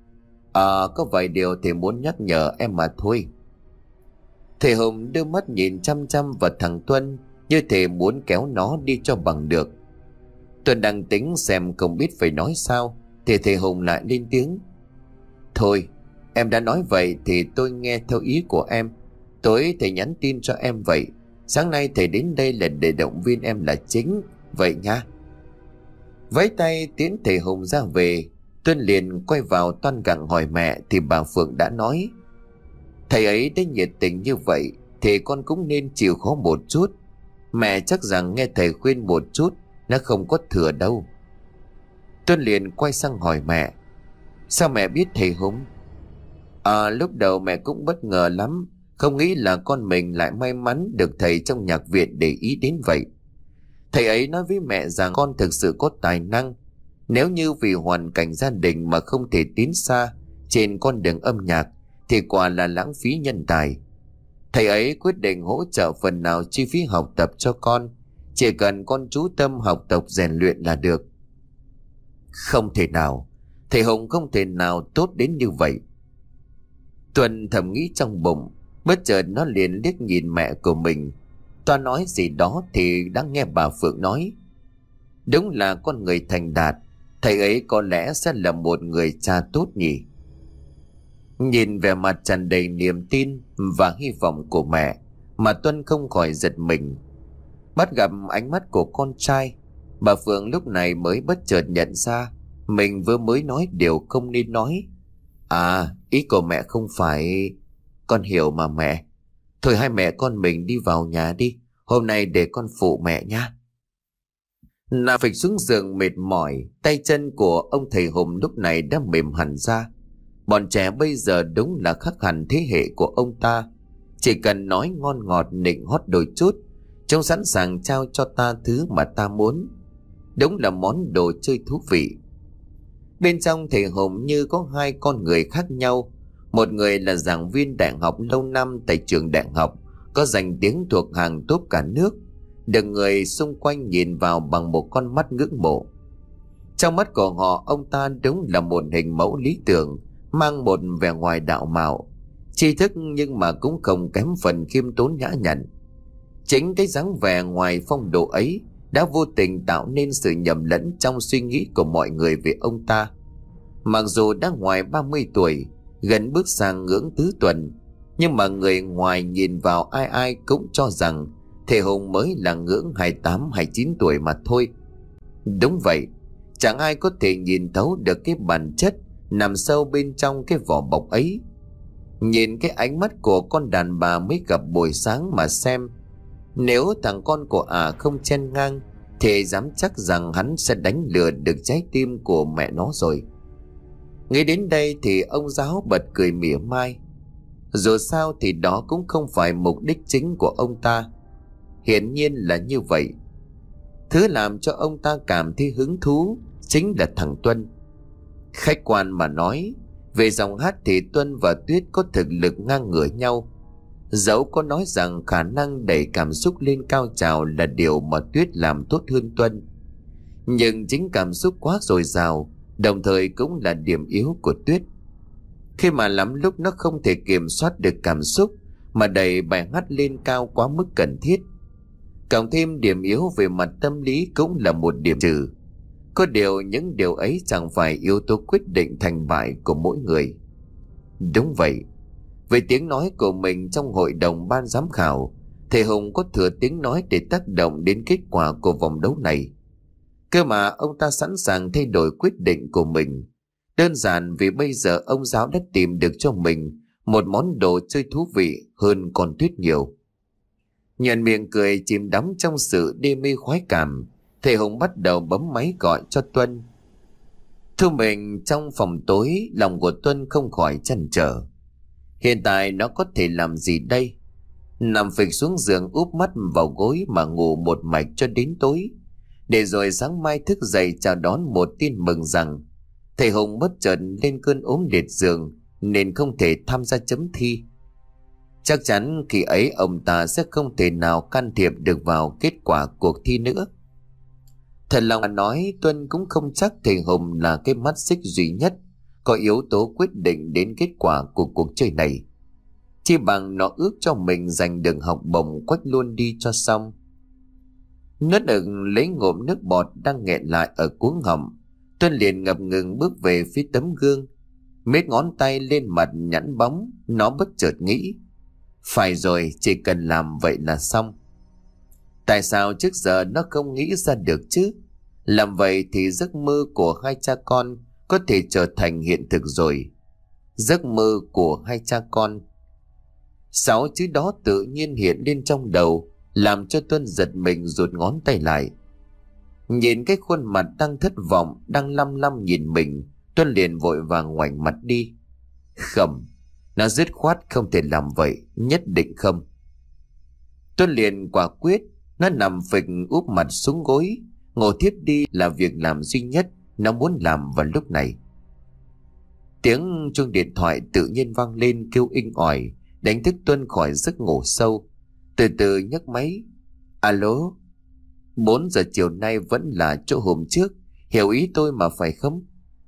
Speaker 1: À, có vài điều thầy muốn nhắc nhở em mà thôi. Thầy Hùng đưa mắt nhìn chăm chăm vào thằng Tuân, như thể muốn kéo nó đi cho bằng được. Tuân đang tính xem không biết phải nói sao thì thầy Hùng lại lên tiếng: Thôi, em đã nói vậy thì tôi nghe theo ý của em. Tối thầy nhắn tin cho em vậy. Sáng nay thầy đến đây là để động viên em là chính. Vậy nha. Vẫy tay tiễn thầy Hùng ra về, Tuân liền quay vào toan gặng hỏi mẹ thì bà Phượng đã nói: Thầy ấy đã nhiệt tình như vậy thì con cũng nên chịu khó một chút. Mẹ chắc rằng nghe thầy khuyên một chút, nó không có thừa đâu. Tuân liền quay sang hỏi mẹ: Sao mẹ biết thầy Hùng? À, lúc đầu mẹ cũng bất ngờ lắm, không nghĩ là con mình lại may mắn được thầy trong nhạc viện để ý đến vậy. Thầy ấy nói với mẹ rằng con thực sự có tài năng. Nếu như vì hoàn cảnh gia đình mà không thể tiến xa trên con đường âm nhạc thì quả là lãng phí nhân tài. Thầy ấy quyết định hỗ trợ phần nào chi phí học tập cho con, chỉ cần con chú tâm học tập rèn luyện là được. Không thể nào, thầy Hùng không thể nào tốt đến như vậy. Tuân thầm nghĩ trong bụng, bất chợt nó liền liếc nhìn mẹ của mình. Toan nói gì đó thì đã nghe bà Phượng nói: Đúng là con người thành đạt, thầy ấy có lẽ sẽ là một người cha tốt nhỉ. Nhìn vẻ mặt tràn đầy niềm tin và hy vọng của mẹ mà Tuân không khỏi giật mình. Bắt gặp ánh mắt của con trai, bà Phượng lúc này mới bất chợt nhận ra mình vừa mới nói điều không nên nói. À, ý của mẹ không phải... con hiểu mà mẹ. Thôi hai mẹ con mình đi vào nhà đi. Hôm nay để con phụ mẹ nha. Nà phịch xuống giường mệt mỏi. Tay chân của ông thầy Hùng lúc này đã mềm hẳn ra. Bọn trẻ bây giờ đúng là khác hẳn thế hệ của ông ta. Chỉ cần nói ngon ngọt nịnh hót đôi chút, chúng sẵn sàng trao cho ta thứ mà ta muốn. Đúng là món đồ chơi thú vị. Bên trong thầy Hùng như có hai con người khác nhau. Một người là giảng viên đại học lâu năm tại trường đại học, có danh tiếng thuộc hàng top cả nước, được người xung quanh nhìn vào bằng một con mắt ngưỡng mộ. Trong mắt của họ, ông ta đúng là một hình mẫu lý tưởng, mang một vẻ ngoài đạo mạo, tri thức nhưng mà cũng không kém phần khiêm tốn nhã nhặn. Chính cái dáng vẻ ngoài phong độ ấy đã vô tình tạo nên sự nhầm lẫn trong suy nghĩ của mọi người về ông ta. Mặc dù đã ngoài ba mươi tuổi, gần bước sang ngưỡng tứ tuần, nhưng mà người ngoài nhìn vào ai ai cũng cho rằng thầy Hùng mới là ngưỡng hai mươi tám hai mươi chín tuổi mà thôi. Đúng vậy, chẳng ai có thể nhìn thấu được cái bản chất nằm sâu bên trong cái vỏ bọc ấy. Nhìn cái ánh mắt của con đàn bà mới gặp buổi sáng mà xem, nếu thằng con của ả à không chen ngang thì dám chắc rằng hắn sẽ đánh lừa được trái tim của mẹ nó rồi. Nghĩ đến đây thì ông giáo bật cười mỉa mai. Dù sao thì đó cũng không phải mục đích chính của ông ta. Hiển nhiên là như vậy. Thứ làm cho ông ta cảm thấy hứng thú chính là thằng Tuân. Khách quan mà nói, về dòng hát thì Tuân và Tuyết có thực lực ngang ngửa nhau. Dẫu có nói rằng khả năng đẩy cảm xúc lên cao trào là điều mà Tuyết làm tốt hơn Tuân, nhưng chính cảm xúc quá dồi dào đồng thời cũng là điểm yếu của Tuyết. Khi mà lắm lúc nó không thể kiểm soát được cảm xúc mà đẩy bài hát lên cao quá mức cần thiết. Cộng thêm điểm yếu về mặt tâm lý cũng là một điểm trừ. Có điều những điều ấy chẳng phải yếu tố quyết định thành bại của mỗi người. Đúng vậy, về tiếng nói của mình trong hội đồng ban giám khảo, thầy Hùng có thừa tiếng nói để tác động đến kết quả của vòng đấu này. Cơ mà ông ta sẵn sàng thay đổi quyết định của mình, đơn giản vì bây giờ ông giáo đã tìm được cho mình một món đồ chơi thú vị hơn con Tuyết nhiều. Nhận miệng cười chìm đắm trong sự đê mê khoái cảm, thầy Hùng bắt đầu bấm máy gọi cho Tuân. Thu mình trong phòng tối, lòng của Tuân không khỏi trăn trở. Hiện tại nó có thể làm gì đây? Nằm phịch xuống giường úp mắt vào gối mà ngủ một mạch cho đến tối, để rồi sáng mai thức dậy chào đón một tin mừng rằng thầy Hùng bất chợt lên cơn ốm liệt giường nên không thể tham gia chấm thi. Chắc chắn khi ấy ông ta sẽ không thể nào can thiệp được vào kết quả cuộc thi nữa. Thật lòng mà nói, Tuân cũng không chắc thầy Hùng là cái mắt xích duy nhất có yếu tố quyết định đến kết quả của cuộc chơi này. Chỉ bằng nó ước cho mình giành được học bổng quách luôn đi cho xong. Nuốt ực lấy ngụm nước bọt đang nghẹn lại ở cuống họng, Tuân liền ngập ngừng bước về phía tấm gương, mết ngón tay lên mặt nhẵn bóng. Nó bất chợt nghĩ, phải rồi, chỉ cần làm vậy là xong. Tại sao trước giờ nó không nghĩ ra được chứ? Làm vậy thì giấc mơ của hai cha con có thể trở thành hiện thực rồi. Giấc mơ của hai cha con. Sáu chữ đó tự nhiên hiện lên trong đầu, làm cho Tuân giật mình rụt ngón tay lại. Nhìn cái khuôn mặt đang thất vọng, đang lăm lăm nhìn mình, Tuân liền vội vàng ngoảnh mặt đi. Không, nó dứt khoát không thể làm vậy, nhất định không. Tuân liền quả quyết. Nó nằm phịch úp mặt xuống gối, ngồi thiếp đi là việc làm duy nhất nó muốn làm vào lúc này. Tiếng chuông điện thoại tự nhiên vang lên kêu inh ỏi, đánh thức Tuân khỏi giấc ngủ sâu. Từ từ nhấc máy. Alo. Bốn giờ chiều nay vẫn là chỗ hôm trước, hiểu ý tôi mà phải không?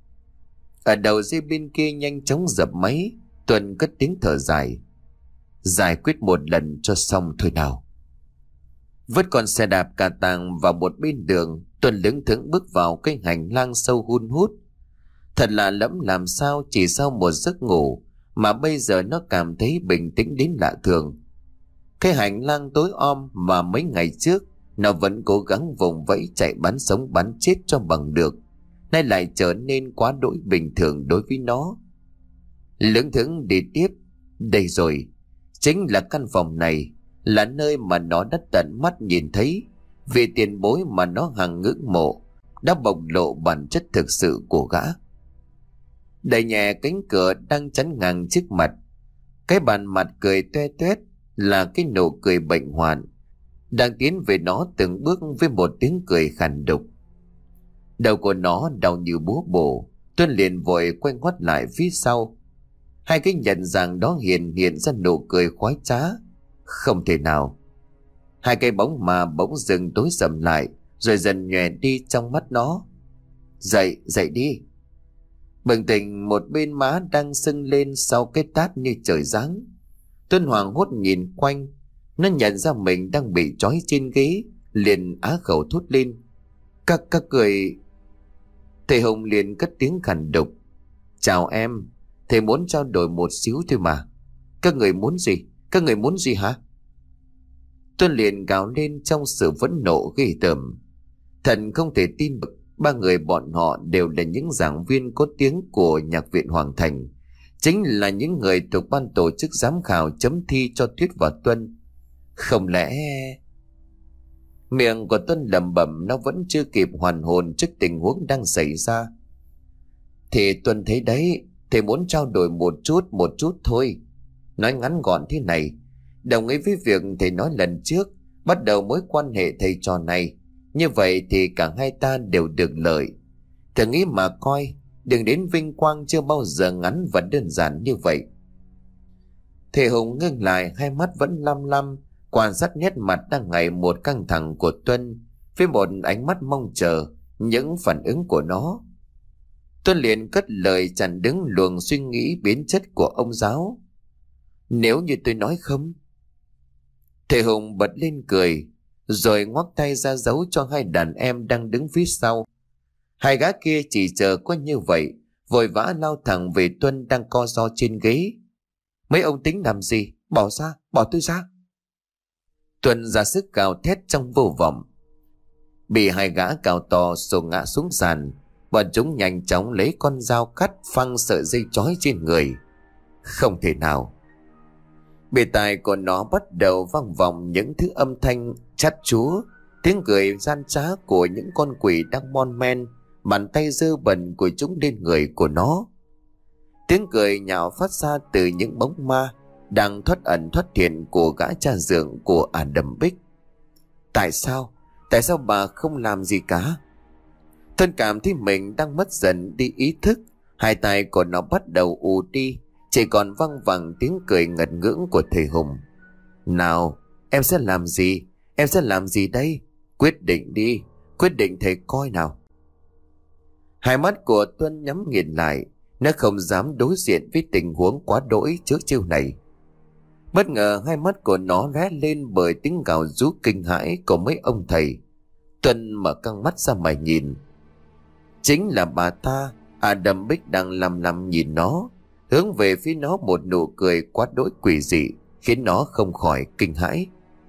Speaker 1: Ở đầu dây bên kia nhanh chóng dập máy. Tuân cất tiếng thở dài. Giải quyết một lần cho xong thôi nào. Vứt con xe đạp cà tàng vào một bên đường, Tuân lững thững bước vào cái hành lang sâu hun hút. Thật lạ lẫm làm sao chỉ sau một giấc ngủ mà bây giờ nó cảm thấy bình tĩnh đến lạ thường. Cái hành lang tối om mà mấy ngày trước nó vẫn cố gắng vùng vẫy chạy bắn sống bắn chết cho bằng được, nay lại trở nên quá đỗi bình thường đối với nó. Lững thững đi tiếp. Đây rồi, Chính là căn phòng này, là nơi mà nó đã tận mắt nhìn thấy vị tiền bối mà nó hằng ngưỡng mộ đã bộc lộ bản chất thực sự của gã. Đẩy nhẹ cánh cửa đang chắn ngang trước mặt, cái bàn mặt cười toe toét là cái nụ cười bệnh hoạn đang tiến về nó từng bước với một tiếng cười khàn đục. Đầu của nó đau như búa bổ. Tuân liền vội quay ngoắt lại phía sau. Hai cái nhận dạng đó hiện hiện ra nụ cười khoái trá. Không thể nào. Hai cái bóng mà bỗng dừng tối sầm lại, rồi dần nhòe đi trong mắt nó. Dậy, dậy đi. Bừng tỉnh, một bên má đang sưng lên sau cái tát như trời giáng. Tuân hoảng hốt nhìn quanh. Nó nhận ra mình đang bị trói trên ghế, liền á khẩu thốt lên. Các các cười. Thầy Hùng liền cất tiếng khàn đục. Chào em, thầy muốn trao đổi một xíu thôi mà. Các người muốn gì? Các người muốn gì hả? Tuân liền gào lên trong sự phẫn nộ ghê tởm. Thần không thể tin được ba người bọn họ đều là những giảng viên có tiếng của Nhạc viện Hoàng Thành, chính là những người thuộc ban tổ chức giám khảo chấm thi cho Tuyết và Tuân. Không lẽ... Miệng của Tuân lẩm bẩm, nó vẫn chưa kịp hoàn hồn trước tình huống đang xảy ra. Thì Tuân thấy đấy, thầy muốn trao đổi một chút một chút thôi. Nói ngắn gọn thế này, đồng ý với việc thầy nói lần trước, bắt đầu mối quan hệ thầy trò này. Như vậy thì cả hai ta đều được lợi. Thử nghĩ mà coi, đừng đến vinh quang chưa bao giờ ngắn và đơn giản như vậy. Thầy Hùng ngưng lại, hai mắt vẫn lăm lăm quan sát nét mặt đang ngày một căng thẳng của Tuân với một ánh mắt mong chờ những phản ứng của nó. Tuân liền cất lời chặn đứng luồng suy nghĩ biến chất của ông giáo. Nếu như tôi nói không. Thầy Hùng bật lên cười, rồi ngoắc tay ra dấu cho hai đàn em đang đứng phía sau. Hai gã kia chỉ chờ có như vậy, vội vã lao thẳng về Tuân đang co ro trên ghế. Mấy ông tính làm gì? Bỏ ra, bỏ tôi ra. Tuân ra sức gào thét trong vô vọng. Bị hai gã cào to xô ngã xuống sàn, bọn chúng nhanh chóng lấy con dao cắt phăng sợi dây trói trên người. Không thể nào. Bề tai của nó bắt đầu vang vọng những thứ âm thanh chát chúa, tiếng cười gian trá của những con quỷ đang mon men bàn tay dơ bẩn của chúng lên người của nó. Tiếng cười nhạo phát ra từ những bóng ma đang thoát ẩn thoát hiện của gã cha dượng của Ả Đầm Bích. Tại sao? Tại sao bà không làm gì cả? Tuân cảm thấy mình đang mất dần đi ý thức. Hai tay của nó bắt đầu ù đi, chỉ còn văng vẳng tiếng cười ngật ngưỡng của thầy Hùng. Nào, em sẽ làm gì? Em sẽ làm gì đây? Quyết định đi, quyết định thầy coi nào. Hai mắt của Tuân nhắm nghiền lại, nó không dám đối diện với tình huống quá đỗi trước chiêu này. Bất ngờ hai mắt của nó lóe lên bởi tiếng gào rú kinh hãi của mấy ông thầy. Tuân mở căng mắt ra mà nhìn. Chính là bà ta, Ả Đầm Bích đang lằm lằm nhìn nó, hướng về phía nó một nụ cười quá đỗi quỷ dị, khiến nó không khỏi kinh hãi.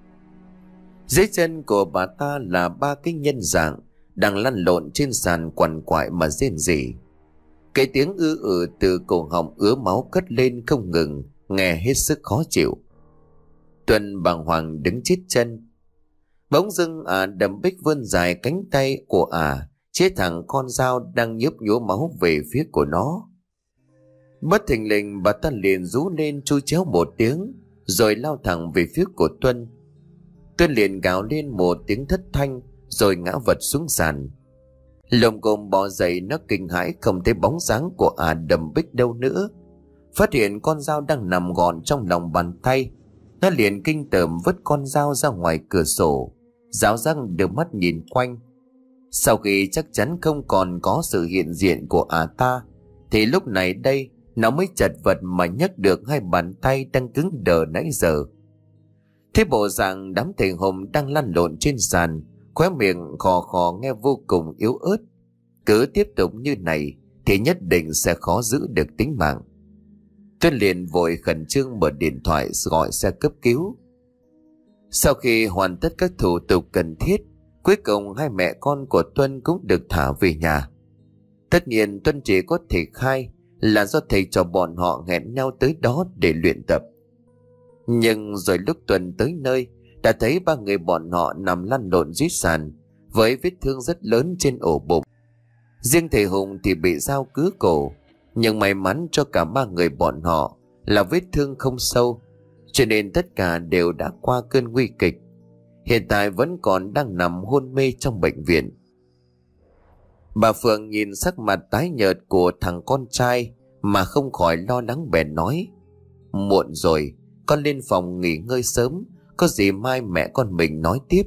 Speaker 1: Dưới chân của bà ta là ba cái nhân dạng đang lăn lộn trên sàn quằn quại mà rên rỉ. Cái tiếng ư ử từ cổ họng ứa máu cất lên không ngừng, nghe hết sức khó chịu. Tuân bàng hoàng đứng chết chân. Bỗng dưng Ả Đầm Bích vươn dài cánh tay của Ả, chế thẳng con dao đang nhấp nhúa máu về phía của nó. Bất thình lình bà ta liền rú lên chui chéo một tiếng, rồi lao thẳng về phía của Tuân. Tuân liền gào lên một tiếng thất thanh, rồi ngã vật xuống sàn. Lồng cồm bò dậy, nó kinh hãi không thấy bóng dáng của Ả Đầm Bích đâu nữa. Phát hiện con dao đang nằm gọn trong lòng bàn tay, nó liền kinh tởm vứt con dao ra ngoài cửa sổ, giáo giác đưa mắt nhìn quanh. Sau khi chắc chắn không còn có sự hiện diện của Ả ta, thì lúc này đây nó mới chật vật mà nhấc được hai bàn tay đang cứng đờ nãy giờ. Thế bộ dạng đám thầy Hùng đang lăn lộn trên sàn, khóe miệng khò khò nghe vô cùng yếu ớt. Cứ tiếp tục như này thì nhất định sẽ khó giữ được tính mạng. Tuân liền vội khẩn trương mở điện thoại gọi xe cấp cứu. Sau khi hoàn tất các thủ tục cần thiết, cuối cùng hai mẹ con của Tuân cũng được thả về nhà. Tất nhiên Tuân chỉ có thể khai là do thầy trò bọn họ hẹn nhau tới đó để luyện tập. Nhưng rồi lúc Tuần tới nơi, đã thấy ba người bọn họ nằm lăn lộn dưới sàn với vết thương rất lớn trên ổ bụng. Riêng thầy Hùng thì bị dao cứa cổ, nhưng may mắn cho cả ba người bọn họ là vết thương không sâu, cho nên tất cả đều đã qua cơn nguy kịch. Hiện tại vẫn còn đang nằm hôn mê trong bệnh viện. Bà Phượng nhìn sắc mặt tái nhợt của thằng con trai mà không khỏi lo lắng, bèn nói: Muộn rồi, con lên phòng nghỉ ngơi sớm, có gì mai mẹ con mình nói tiếp.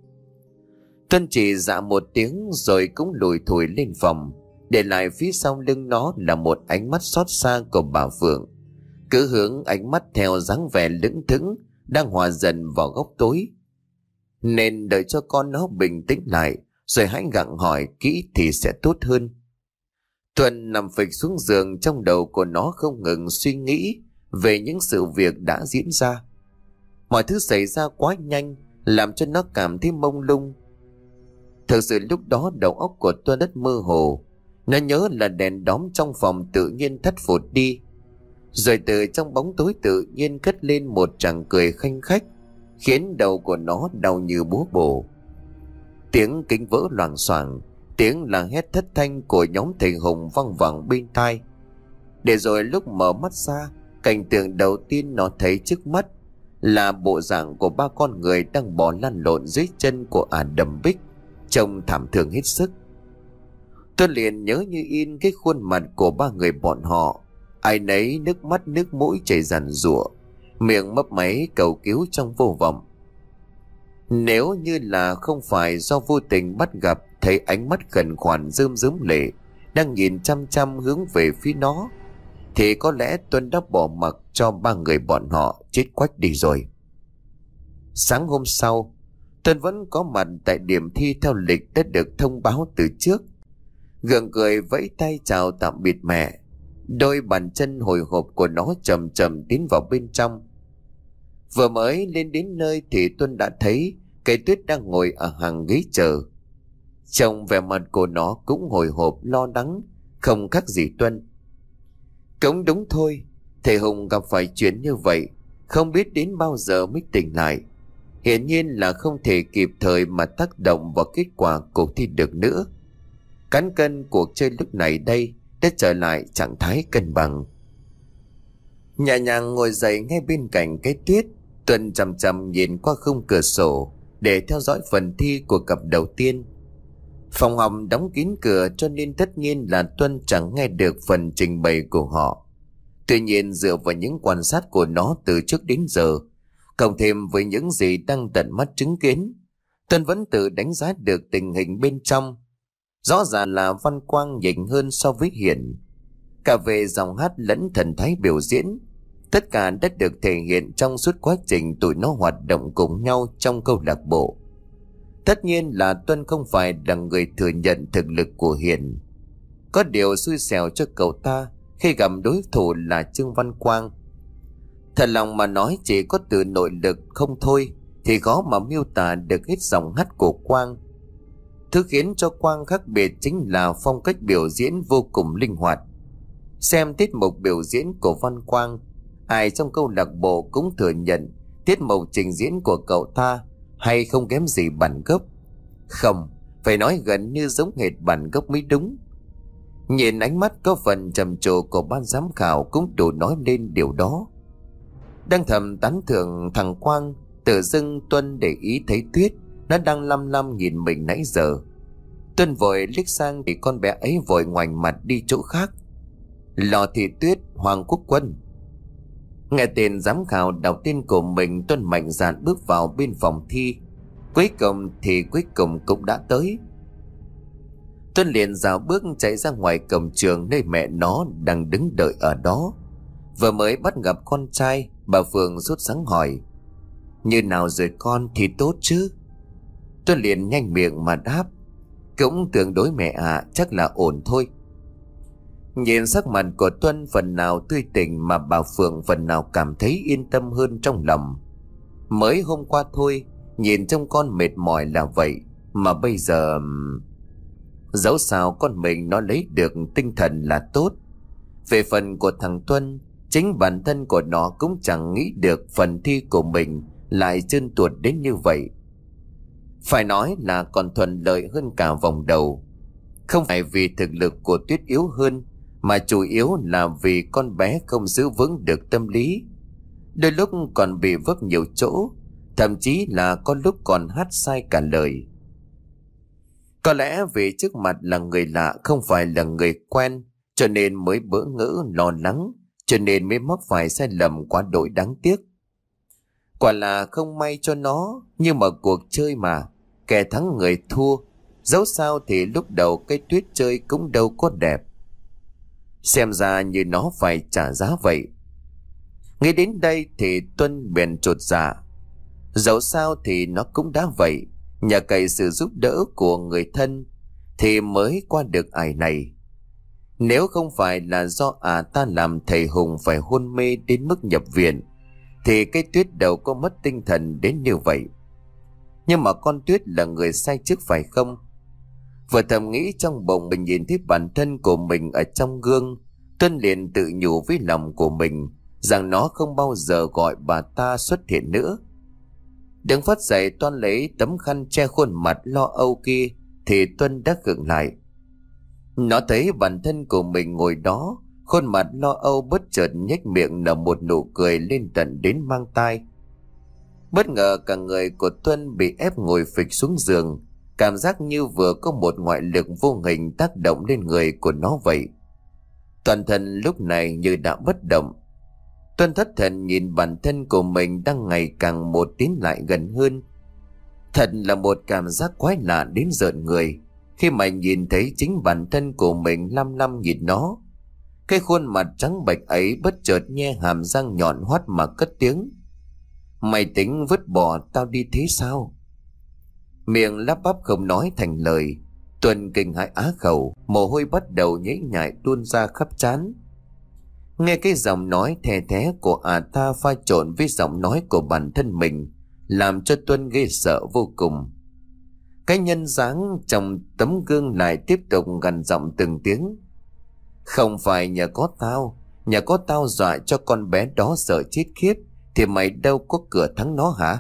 Speaker 1: Tuân chỉ dạ một tiếng rồi cũng lùi thủi lên phòng, để lại phía sau lưng nó là một ánh mắt xót xa của bà Phượng, cứ hướng ánh mắt theo dáng vẻ lững thững đang hòa dần vào góc tối. Nên đợi cho con nó bình tĩnh lại rồi hãy gặng hỏi kỹ thì sẽ tốt hơn. Tuân nằm phịch xuống giường, trong đầu của nó không ngừng suy nghĩ về những sự việc đã diễn ra. Mọi thứ xảy ra quá nhanh, làm cho nó cảm thấy mông lung. Thực sự lúc đó đầu óc của Tuân rất mơ hồ. Nó nhớ là đèn đóm trong phòng tự nhiên thất phụt đi, rồi từ trong bóng tối tự nhiên cất lên một tràng cười khanh khách, khiến đầu của nó đau như búa bổ. Tiếng kính vỡ loảng xoảng, tiếng là hét thất thanh của nhóm thầy Hùng văng vẳng bên tai. Để rồi lúc mở mắt ra, cảnh tượng đầu tiên nó thấy trước mắt là bộ dạng của ba con người đang bò lăn lộn dưới chân của ả Đầm Bích, trông thảm thương hết sức. Tôi liền nhớ như in cái khuôn mặt của ba người bọn họ, ai nấy nước mắt nước mũi chảy ràn rụa, miệng mấp máy cầu cứu trong vô vọng. Nếu như là không phải do vô tình bắt gặp thấy ánh mắt khẩn khoản rơm rớm lệ đang nhìn chăm chăm hướng về phía nó, thì có lẽ Tuân đã bỏ mặc cho ba người bọn họ chết quách đi rồi. Sáng hôm sau, Tuân vẫn có mặt tại điểm thi theo lịch đã được thông báo từ trước. Gượng cười vẫy tay chào tạm biệt mẹ. Đôi bàn chân hồi hộp của nó chậm chậm tiến vào bên trong. Vừa mới lên đến nơi thì Tuân đã thấy cây Tuyết đang ngồi ở hàng ghế chờ. Trông vẻ mặt của nó cũng hồi hộp lo lắng, không khác gì Tuân. Cũng đúng thôi, thầy Hùng gặp phải chuyện như vậy, không biết đến bao giờ mới tỉnh lại. Hiển nhiên là không thể kịp thời mà tác động vào kết quả cuộc thi được nữa. Cán cân cuộc chơi lúc này đây đã trở lại trạng thái cân bằng. Nhẹ nhàng ngồi dậy ngay bên cạnh cái Tuyết, Tuân chằm chằm nhìn qua khung cửa sổ để theo dõi phần thi của cặp đầu tiên. Phòng học đóng kín cửa cho nên tất nhiên là Tuân chẳng nghe được phần trình bày của họ. Tuy nhiên dựa vào những quan sát của nó từ trước đến giờ, cộng thêm với những gì đang tận mắt chứng kiến, Tuân vẫn tự đánh giá được tình hình bên trong. Rõ ràng là Văn Quang nhỉnh hơn so với Hiển. Cả về giọng hát lẫn thần thái biểu diễn, tất cả đã được thể hiện trong suốt quá trình tụi nó hoạt động cùng nhau trong câu lạc bộ. Tất nhiên là Tuân không phải là người thừa nhận thực lực của Hiển. Có điều xui xẻo cho cậu ta khi gặp đối thủ là Trương Văn Quang. Thật lòng mà nói, chỉ có từ nội lực không thôi thì khó mà miêu tả được hết giọng hát của Quang. Thứ khiến cho Quang khác biệt chính là phong cách biểu diễn vô cùng linh hoạt. Xem tiết mục biểu diễn của Văn Quang, ai trong câu lạc bộ cũng thừa nhận tiết mục trình diễn của cậu ta hay không kém gì bản gốc. Không, phải nói gần như giống hệt bản gốc mới đúng. Nhìn ánh mắt có phần trầm trồ của ban giám khảo cũng đủ nói lên điều đó. Đang thầm tán thưởng thằng Quang, tự dưng Tuân để ý thấy Tuyết nó đang lăm lăm nhìn mình nãy giờ. Tuân vội liếc sang thì con bé ấy vội ngoảnh mặt đi chỗ khác. Lò Thị Tuyết, Hoàng Quốc Quân. Nghe tên giám khảo đọc tên của mình, Tuân mạnh dạn bước vào bên phòng thi. Cuối cùng thì cuối cùng cũng đã tới. Tuân liền dạo bước chạy ra ngoài cổng trường nơi mẹ nó đang đứng đợi ở đó. Vừa mới bắt gặp con trai, bà Phượng sốt sắng hỏi: Như nào rồi con, thì tốt chứ? Tuân liền nhanh miệng mà đáp: Cũng tương đối mẹ ạ, à, chắc là ổn thôi. Nhìn sắc mặt của Tuân phần nào tươi tỉnh mà bà Phượng phần nào cảm thấy yên tâm hơn trong lòng. Mới hôm qua thôi, nhìn trông con mệt mỏi là vậy, mà bây giờ... Dẫu sao con mình nó lấy được tinh thần là tốt. Về phần của thằng Tuân Chính bản thân của nó cũng chẳng nghĩ được phần thi của mình lại trơn tuột đến như vậy. Phải nói là còn thuận lợi hơn cả vòng đầu. Không phải vì thực lực của Tuyết yếu hơn, mà chủ yếu là vì con bé không giữ vững được tâm lý. Đôi lúc còn bị vấp nhiều chỗ, thậm chí là có lúc còn hát sai cả lời. Có lẽ vì trước mặt là người lạ, không phải là người quen, cho nên mới bỡ ngỡ lo lắng, cho nên mới mắc phải sai lầm quá đỗi đáng tiếc. Quả là không may cho nó, nhưng mà cuộc chơi mà, kẻ thắng người thua, dẫu sao thì lúc đầu cái Tuyết chơi cũng đâu có đẹp. Xem ra như nó phải trả giá vậy. Nghĩ đến đây thì Tuân bèn chột dạ. Dẫu sao thì nó cũng đã vậy, nhờ cậy sự giúp đỡ của người thân thì mới qua được ải này. Nếu không phải là do à ta làm thầy Hùng phải hôn mê đến mức nhập viện, thì cái Tuyết đâu có mất tinh thần đến như vậy. Nhưng mà con Tuyết là người sai trước phải không? Vừa thầm nghĩ trong bụng, mình nhìn thấy bản thân của mình ở trong gương, Tuân liền tự nhủ với lòng của mình rằng nó không bao giờ gọi bà ta xuất hiện nữa. Đứng phát dậy toan lấy tấm khăn che khuôn mặt lo âu kia thì Tuân đã khựng lại. Nó thấy bản thân của mình ngồi đó, khuôn mặt lo âu, bất chợt nhếch miệng nở một nụ cười lên tận đến mang tai. Bất ngờ cả người của Tuân bị ép ngồi phịch xuống giường, cảm giác như vừa có một ngoại lực vô hình tác động lên người của nó vậy. Toàn thân lúc này như đã bất động. Tuân thất thần nhìn bản thân của mình đang ngày càng một tiến lại gần hơn. Thật là một cảm giác quái lạ đến rợn người khi mà nhìn thấy chính bản thân của mình lăm lăm nhìn nó. Cái khuôn mặt trắng bệch ấy bất chợt nhe hàm răng nhọn hoắt mà cất tiếng: "Mày tính vứt bỏ tao đi thế sao?" Miệng lắp bắp không nói thành lời. Tuân kinh hãi á khẩu, mồ hôi bắt đầu nhễ nhại tuôn ra khắp trán. Nghe cái giọng nói thè thé của à ta pha trộn với giọng nói của bản thân mình, làm cho Tuân ghê sợ vô cùng. Cái nhân dáng trong tấm gương lại tiếp tục gằn giọng từng tiếng: "Không phải nhờ có tao, nhờ có tao dọa cho con bé đó sợ chết khiếp, thì mày đâu có cửa thắng nó hả?"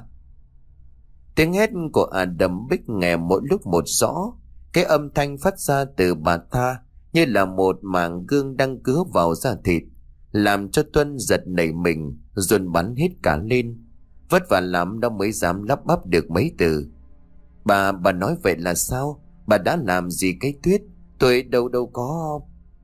Speaker 1: Tiếng hét của à Đầm Bích nghe mỗi lúc một rõ. Cái âm thanh phát ra từ bà ta như là một mảng gương đang cứa vào da thịt, làm cho Tuân giật nảy mình, run bắn hết cả lên. Vất vả lắm nó mới dám lắp bắp được mấy từ: Bà, bà nói vậy là sao? Bà đã làm gì cái Tuyết? Tôi đâu đâu có..."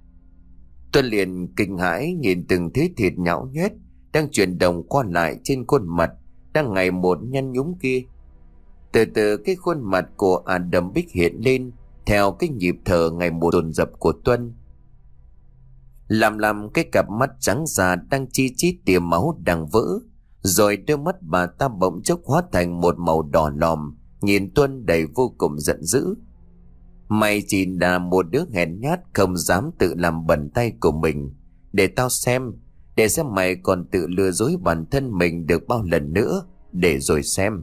Speaker 1: Tuân liền kinh hãi nhìn từng thứ thịt nhão nhoét đang chuyển động qua lại trên khuôn mặt đang ngày một nhăn nhúm kia. Từ từ cái khuôn mặt của à Đầm Bích hiện lên theo cái nhịp thở ngày một dồn dập của Tuân. Làm làm cái cặp mắt trắng già đang chi chít tia máu đang vỡ, rồi đôi mắt bà ta bỗng chốc hóa thành một màu đỏ lòm, nhìn Tuân đầy vô cùng giận dữ. "Mày chỉ là một đứa hèn nhát, không dám tự làm bẩn tay của mình. Để tao xem, để xem mày còn tự lừa dối bản thân mình được bao lần nữa, để rồi xem."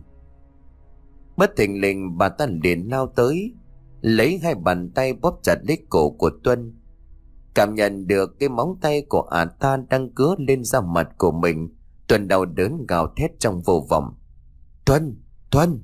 Speaker 1: Bất thình lình bà ta liền lao tới, lấy hai bàn tay bóp chặt lấy cổ của Tuân. Cảm nhận được cái móng tay của ả ta đang cứa lên da mặt của mình, Tuân đau đớn gào thét trong vô vọng: "Tuân! Tuân!"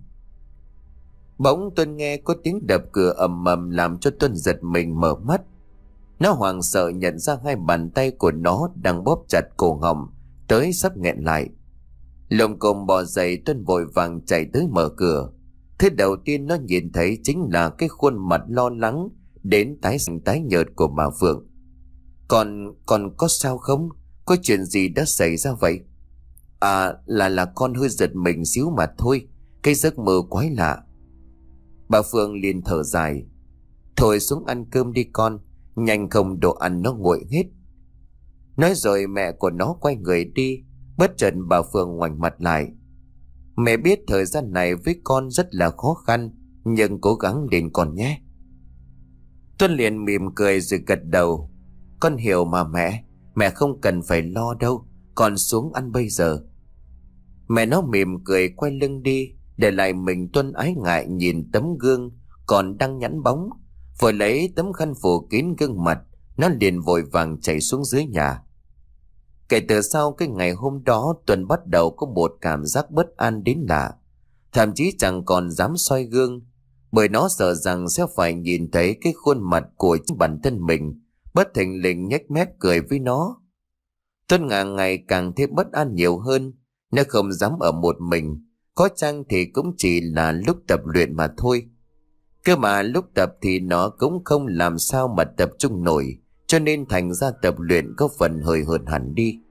Speaker 1: Bỗng Tuân nghe có tiếng đập cửa ầm ầm làm cho Tuân giật mình mở mắt. Nó hoảng sợ nhận ra hai bàn tay của nó đang bóp chặt cổ họng tới sắp nghẹn lại. Lồm cồm bò dậy, Tuân vội vàng chạy tới mở cửa. Thứ đầu tiên nó nhìn thấy chính là cái khuôn mặt lo lắng đến tái xanh tái nhợt của bà Phượng. Con, con có sao không? Có chuyện gì đã xảy ra vậy?" "À, là là con hơi giật mình xíu mà thôi. Cái giấc mơ quái lạ." Bà Phượng liền thở dài: "Thôi xuống ăn cơm đi con, nhanh không đồ ăn nó nguội hết." Nói rồi mẹ của nó quay người đi. Bất chợt bà Phượng ngoảnh mặt lại: "Mẹ biết thời gian này với con rất là khó khăn, nhưng cố gắng lên con nhé." Tuân liền mỉm cười rồi gật đầu: "Con hiểu mà mẹ, mẹ không cần phải lo đâu, con xuống ăn bây giờ." Mẹ nó mỉm cười quay lưng đi, để lại mình Tuân ái ngại nhìn tấm gương còn đang nhẵn bóng. Vội lấy tấm khăn phủ kín gương mặt, nó liền vội vàng chạy xuống dưới nhà. Kể từ sau cái ngày hôm đó, Tuấn bắt đầu có một cảm giác bất an đến lạ. Thậm chí chẳng còn dám soi gương, bởi nó sợ rằng sẽ phải nhìn thấy cái khuôn mặt của chính bản thân mình, bất thình lình nhếch mép cười với nó. Tuấn càng ngày càng thêm bất an nhiều hơn. Nó không dám ở một mình, có chăng thì cũng chỉ là lúc tập luyện mà thôi. Cơ mà lúc tập thì nó cũng không làm sao mà tập trung nổi, cho nên thành ra tập luyện có phần hơi hợt hẳn đi.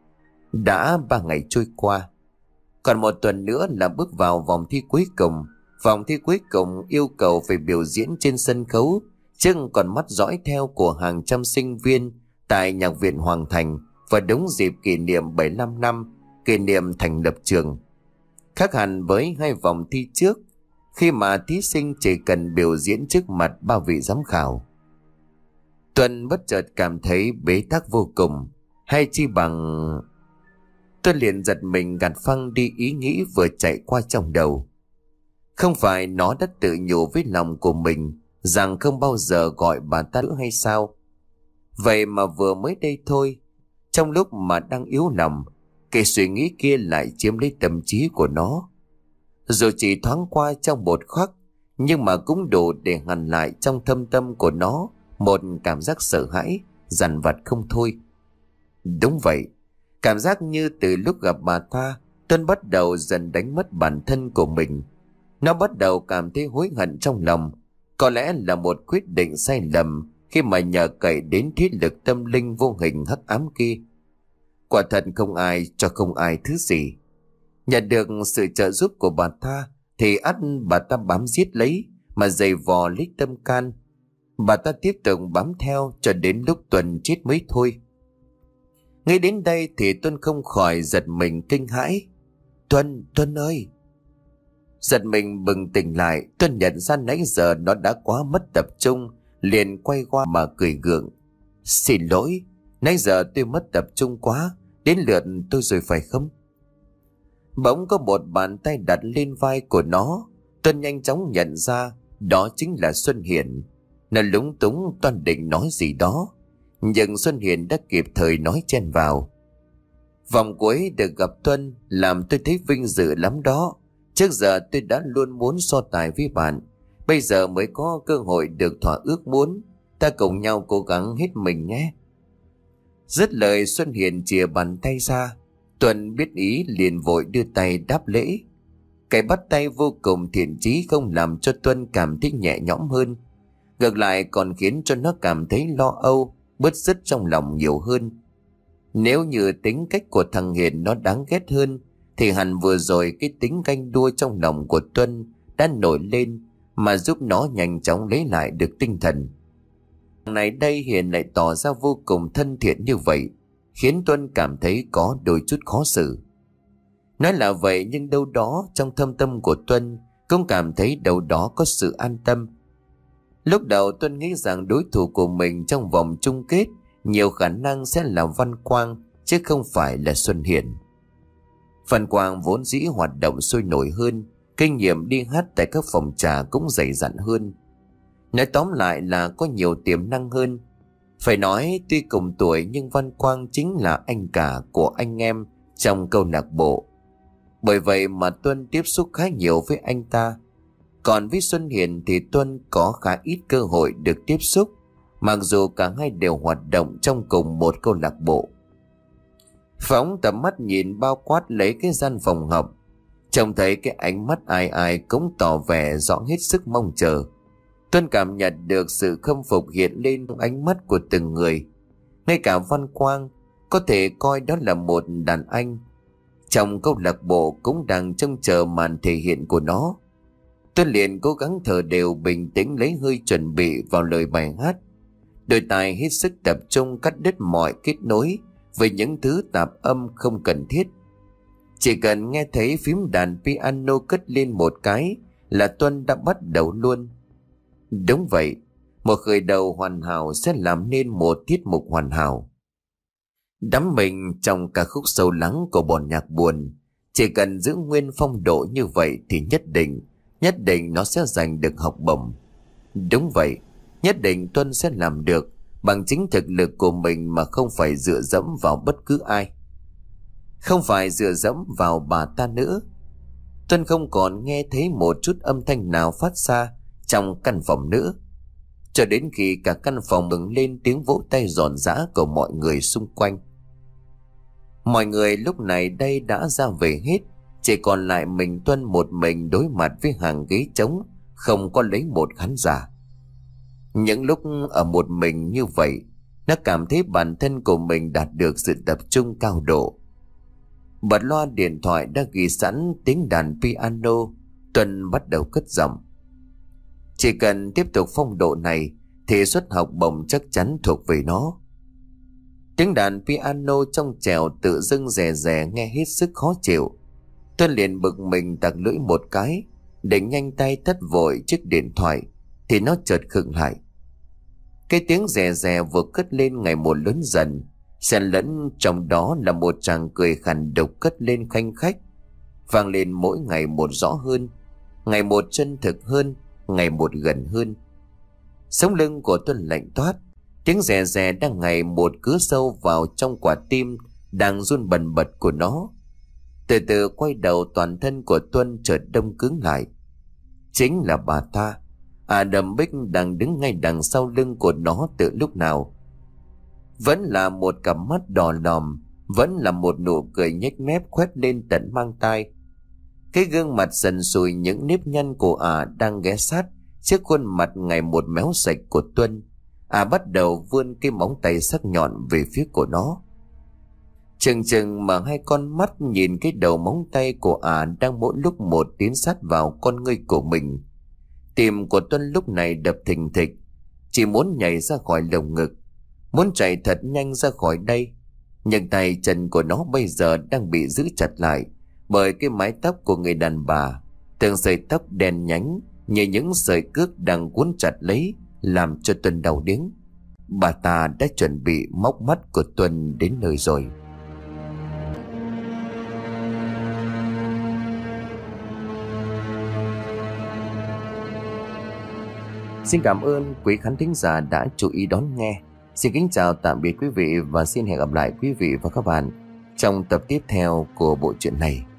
Speaker 1: Đã ba ngày trôi qua, còn một tuần nữa là bước vào vòng thi cuối cùng. Vòng thi cuối cùng yêu cầu phải biểu diễn trên sân khấu, chứ còn mắt dõi theo của hàng trăm sinh viên tại Nhạc viện Hoàng Thành, và đúng dịp kỷ niệm bảy mươi lăm năm kỷ niệm thành lập trường. Khác hẳn với hai vòng thi trước, khi mà thí sinh chỉ cần biểu diễn trước mặt ba vị giám khảo. Tuân bất chợt cảm thấy bế tắc vô cùng, hay chi bằng... Tuân liền giật mình gạt phăng đi ý nghĩ vừa chạy qua trong đầu. Không phải nó đã tự nhủ với lòng của mình rằng không bao giờ gọi bà ta nữa hay sao? Vậy mà vừa mới đây thôi, trong lúc mà đang yếu lòng, cái suy nghĩ kia lại chiếm lấy tâm trí của nó. Dù chỉ thoáng qua trong một khắc, nhưng mà cũng đủ để hằn lại trong thâm tâm của nó một cảm giác sợ hãi, dằn vặt không thôi. Đúng vậy, cảm giác như từ lúc gặp bà ta, Tuân bắt đầu dần đánh mất bản thân của mình. Nó bắt đầu cảm thấy hối hận trong lòng. Có lẽ là một quyết định sai lầm khi mà nhờ cậy đến thiết lực tâm linh vô hình hắc ám kia. Quả thật không ai cho không ai thứ gì. Nhận được sự trợ giúp của bà ta thì ắt bà ta bám giết lấy, mà giày vò lấy tâm can. Bà ta tiếp tục bám theo cho đến lúc Tuân chết mới thôi. Ngay đến đây thì Tuân không khỏi giật mình kinh hãi. Tuân, Tuân ơi! Giật mình bừng tỉnh lại, Tuân nhận ra nãy giờ nó đã quá mất tập trung, liền quay qua mà cười gượng. Xin lỗi, nãy giờ tôi mất tập trung quá, đến lượt tôi rồi phải không? Bỗng có một bàn tay đặt lên vai của nó. Tuân nhanh chóng nhận ra đó chính là Xuân Hiền. Nó lúng túng toan định nói gì đó, nhưng Xuân Hiền đã kịp thời nói chen vào. Vòng cuối được gặp Tuân làm tôi thấy vinh dự lắm đó. Trước giờ tôi đã luôn muốn so tài với bạn, bây giờ mới có cơ hội được thỏa ước muốn. Ta cùng nhau cố gắng hết mình nhé. Dứt lời, Xuân Hiền chìa bàn tay ra. Tuân biết ý liền vội đưa tay đáp lễ. Cái bắt tay vô cùng thiện chí không làm cho Tuân cảm thấy nhẹ nhõm hơn, ngược lại còn khiến cho nó cảm thấy lo âu, bứt rứt trong lòng nhiều hơn. Nếu như tính cách của thằng Hiền nó đáng ghét hơn, thì hẳn vừa rồi cái tính ganh đua trong lòng của Tuân đã nổi lên, mà giúp nó nhanh chóng lấy lại được tinh thần. Này đây Hiền lại tỏ ra vô cùng thân thiện như vậy, khiến Tuân cảm thấy có đôi chút khó xử. Nói là vậy nhưng đâu đó trong thâm tâm của Tuân cũng cảm thấy đâu đó có sự an tâm. Lúc đầu Tuân nghĩ rằng đối thủ của mình trong vòng chung kết nhiều khả năng sẽ là Văn Quang, chứ không phải là Xuân Hiền. Văn Quang vốn dĩ hoạt động sôi nổi hơn, kinh nghiệm đi hát tại các phòng trà cũng dày dặn hơn. Nói tóm lại là có nhiều tiềm năng hơn. Phải nói tuy cùng tuổi nhưng Văn Quang chính là anh cả của anh em trong câu lạc bộ. Bởi vậy mà Tuân tiếp xúc khá nhiều với anh ta. Còn với Xuân Hiền thì Tuân có khá ít cơ hội được tiếp xúc, mặc dù cả hai đều hoạt động trong cùng một câu lạc bộ. Phóng tầm mắt nhìn bao quát lấy cái gian phòng học, trông thấy cái ánh mắt ai ai cũng tỏ vẻ rõ hết sức mong chờ. Tuân cảm nhận được sự khâm phục hiện lên trong ánh mắt của từng người. Ngay cả Văn Quang có thể coi đó là một đàn anh trong câu lạc bộ cũng đang trông chờ màn thể hiện của nó. Tuân liền cố gắng thở đều, bình tĩnh lấy hơi chuẩn bị vào lời bài hát. Đôi tai hết sức tập trung cắt đứt mọi kết nối với những thứ tạp âm không cần thiết. Chỉ cần nghe thấy phím đàn piano cất lên một cái là Tuân đã bắt đầu luôn. Đúng vậy, một khởi đầu hoàn hảo sẽ làm nên một tiết mục hoàn hảo. Đắm mình trong ca khúc sâu lắng của bọn nhạc buồn, chỉ cần giữ nguyên phong độ như vậy thì nhất định, nhất định nó sẽ giành được học bổng. Đúng vậy, nhất định Tuân sẽ làm được, bằng chính thực lực của mình mà không phải dựa dẫm vào bất cứ ai. Không phải dựa dẫm vào bà ta nữa. Tuân không còn nghe thấy một chút âm thanh nào phát ra trong căn phòng nữa, cho đến khi cả căn phòng bừng lên tiếng vỗ tay rộn rã của mọi người xung quanh. Mọi người lúc này đây đã ra về hết, chỉ còn lại mình Tuân một mình đối mặt với hàng ghế trống, không có lấy một khán giả. Những lúc ở một mình như vậy, nó cảm thấy bản thân của mình đạt được sự tập trung cao độ. Bật loa điện thoại đã ghi sẵn tiếng đàn piano, Tuân bắt đầu cất giọng. Chỉ cần tiếp tục phong độ này thì suất học bổng chắc chắn thuộc về nó. Tiếng đàn piano trong trẻo tự dưng rè rè nghe hết sức khó chịu. Tuân liền bực mình tặc lưỡi một cái, định nhanh tay tắt vội chiếc điện thoại thì nó chợt khựng lại. Cái tiếng rè rè vừa cất lên ngày một lớn dần, xen lẫn trong đó là một tràng cười khàn độc cất lên khanh khách, vang lên mỗi ngày một rõ hơn, ngày một chân thực hơn, ngày một gần hơn. Sống lưng của Tuân lạnh toát, tiếng rè rè đang ngày một cứ sâu vào trong quả tim đang run bần bật của nó. Từ từ quay đầu, toàn thân của Tuân chợt đông cứng lại. Chính là bà ta, à Đầm Bích, đang đứng ngay đằng sau lưng của nó từ lúc nào. Vẫn là một cặp mắt đỏ lòm, vẫn là một nụ cười nhếch mép khoét lên tận mang tai. Cái gương mặt dần sùi, những nếp nhăn của ả đang ghé sát chiếc khuôn mặt ngày một méo sạch của Tuân. Ả bắt đầu vươn cái móng tay sắc nhọn về phía của nó. Chừng chừng mà hai con mắt nhìn cái đầu móng tay của ả đang mỗi lúc một tiến sát vào con ngươi của mình. Tim của Tuân lúc này đập thình thịch, chỉ muốn nhảy ra khỏi lồng ngực, muốn chạy thật nhanh ra khỏi đây. Nhưng tay chân của nó bây giờ đang bị giữ chặt lại bởi cái mái tóc của người đàn bà, từng sợi tóc đen nhánh như những sợi cước đang cuốn chặt lấy, làm cho Tuân đau điếng. Bà ta đã chuẩn bị móc mắt của Tuân đến nơi rồi. Xin cảm ơn quý khán thính giả đã chú ý đón nghe. Xin kính chào tạm biệt quý vị và xin hẹn gặp lại quý vị và các bạn trong tập tiếp theo của bộ truyện này.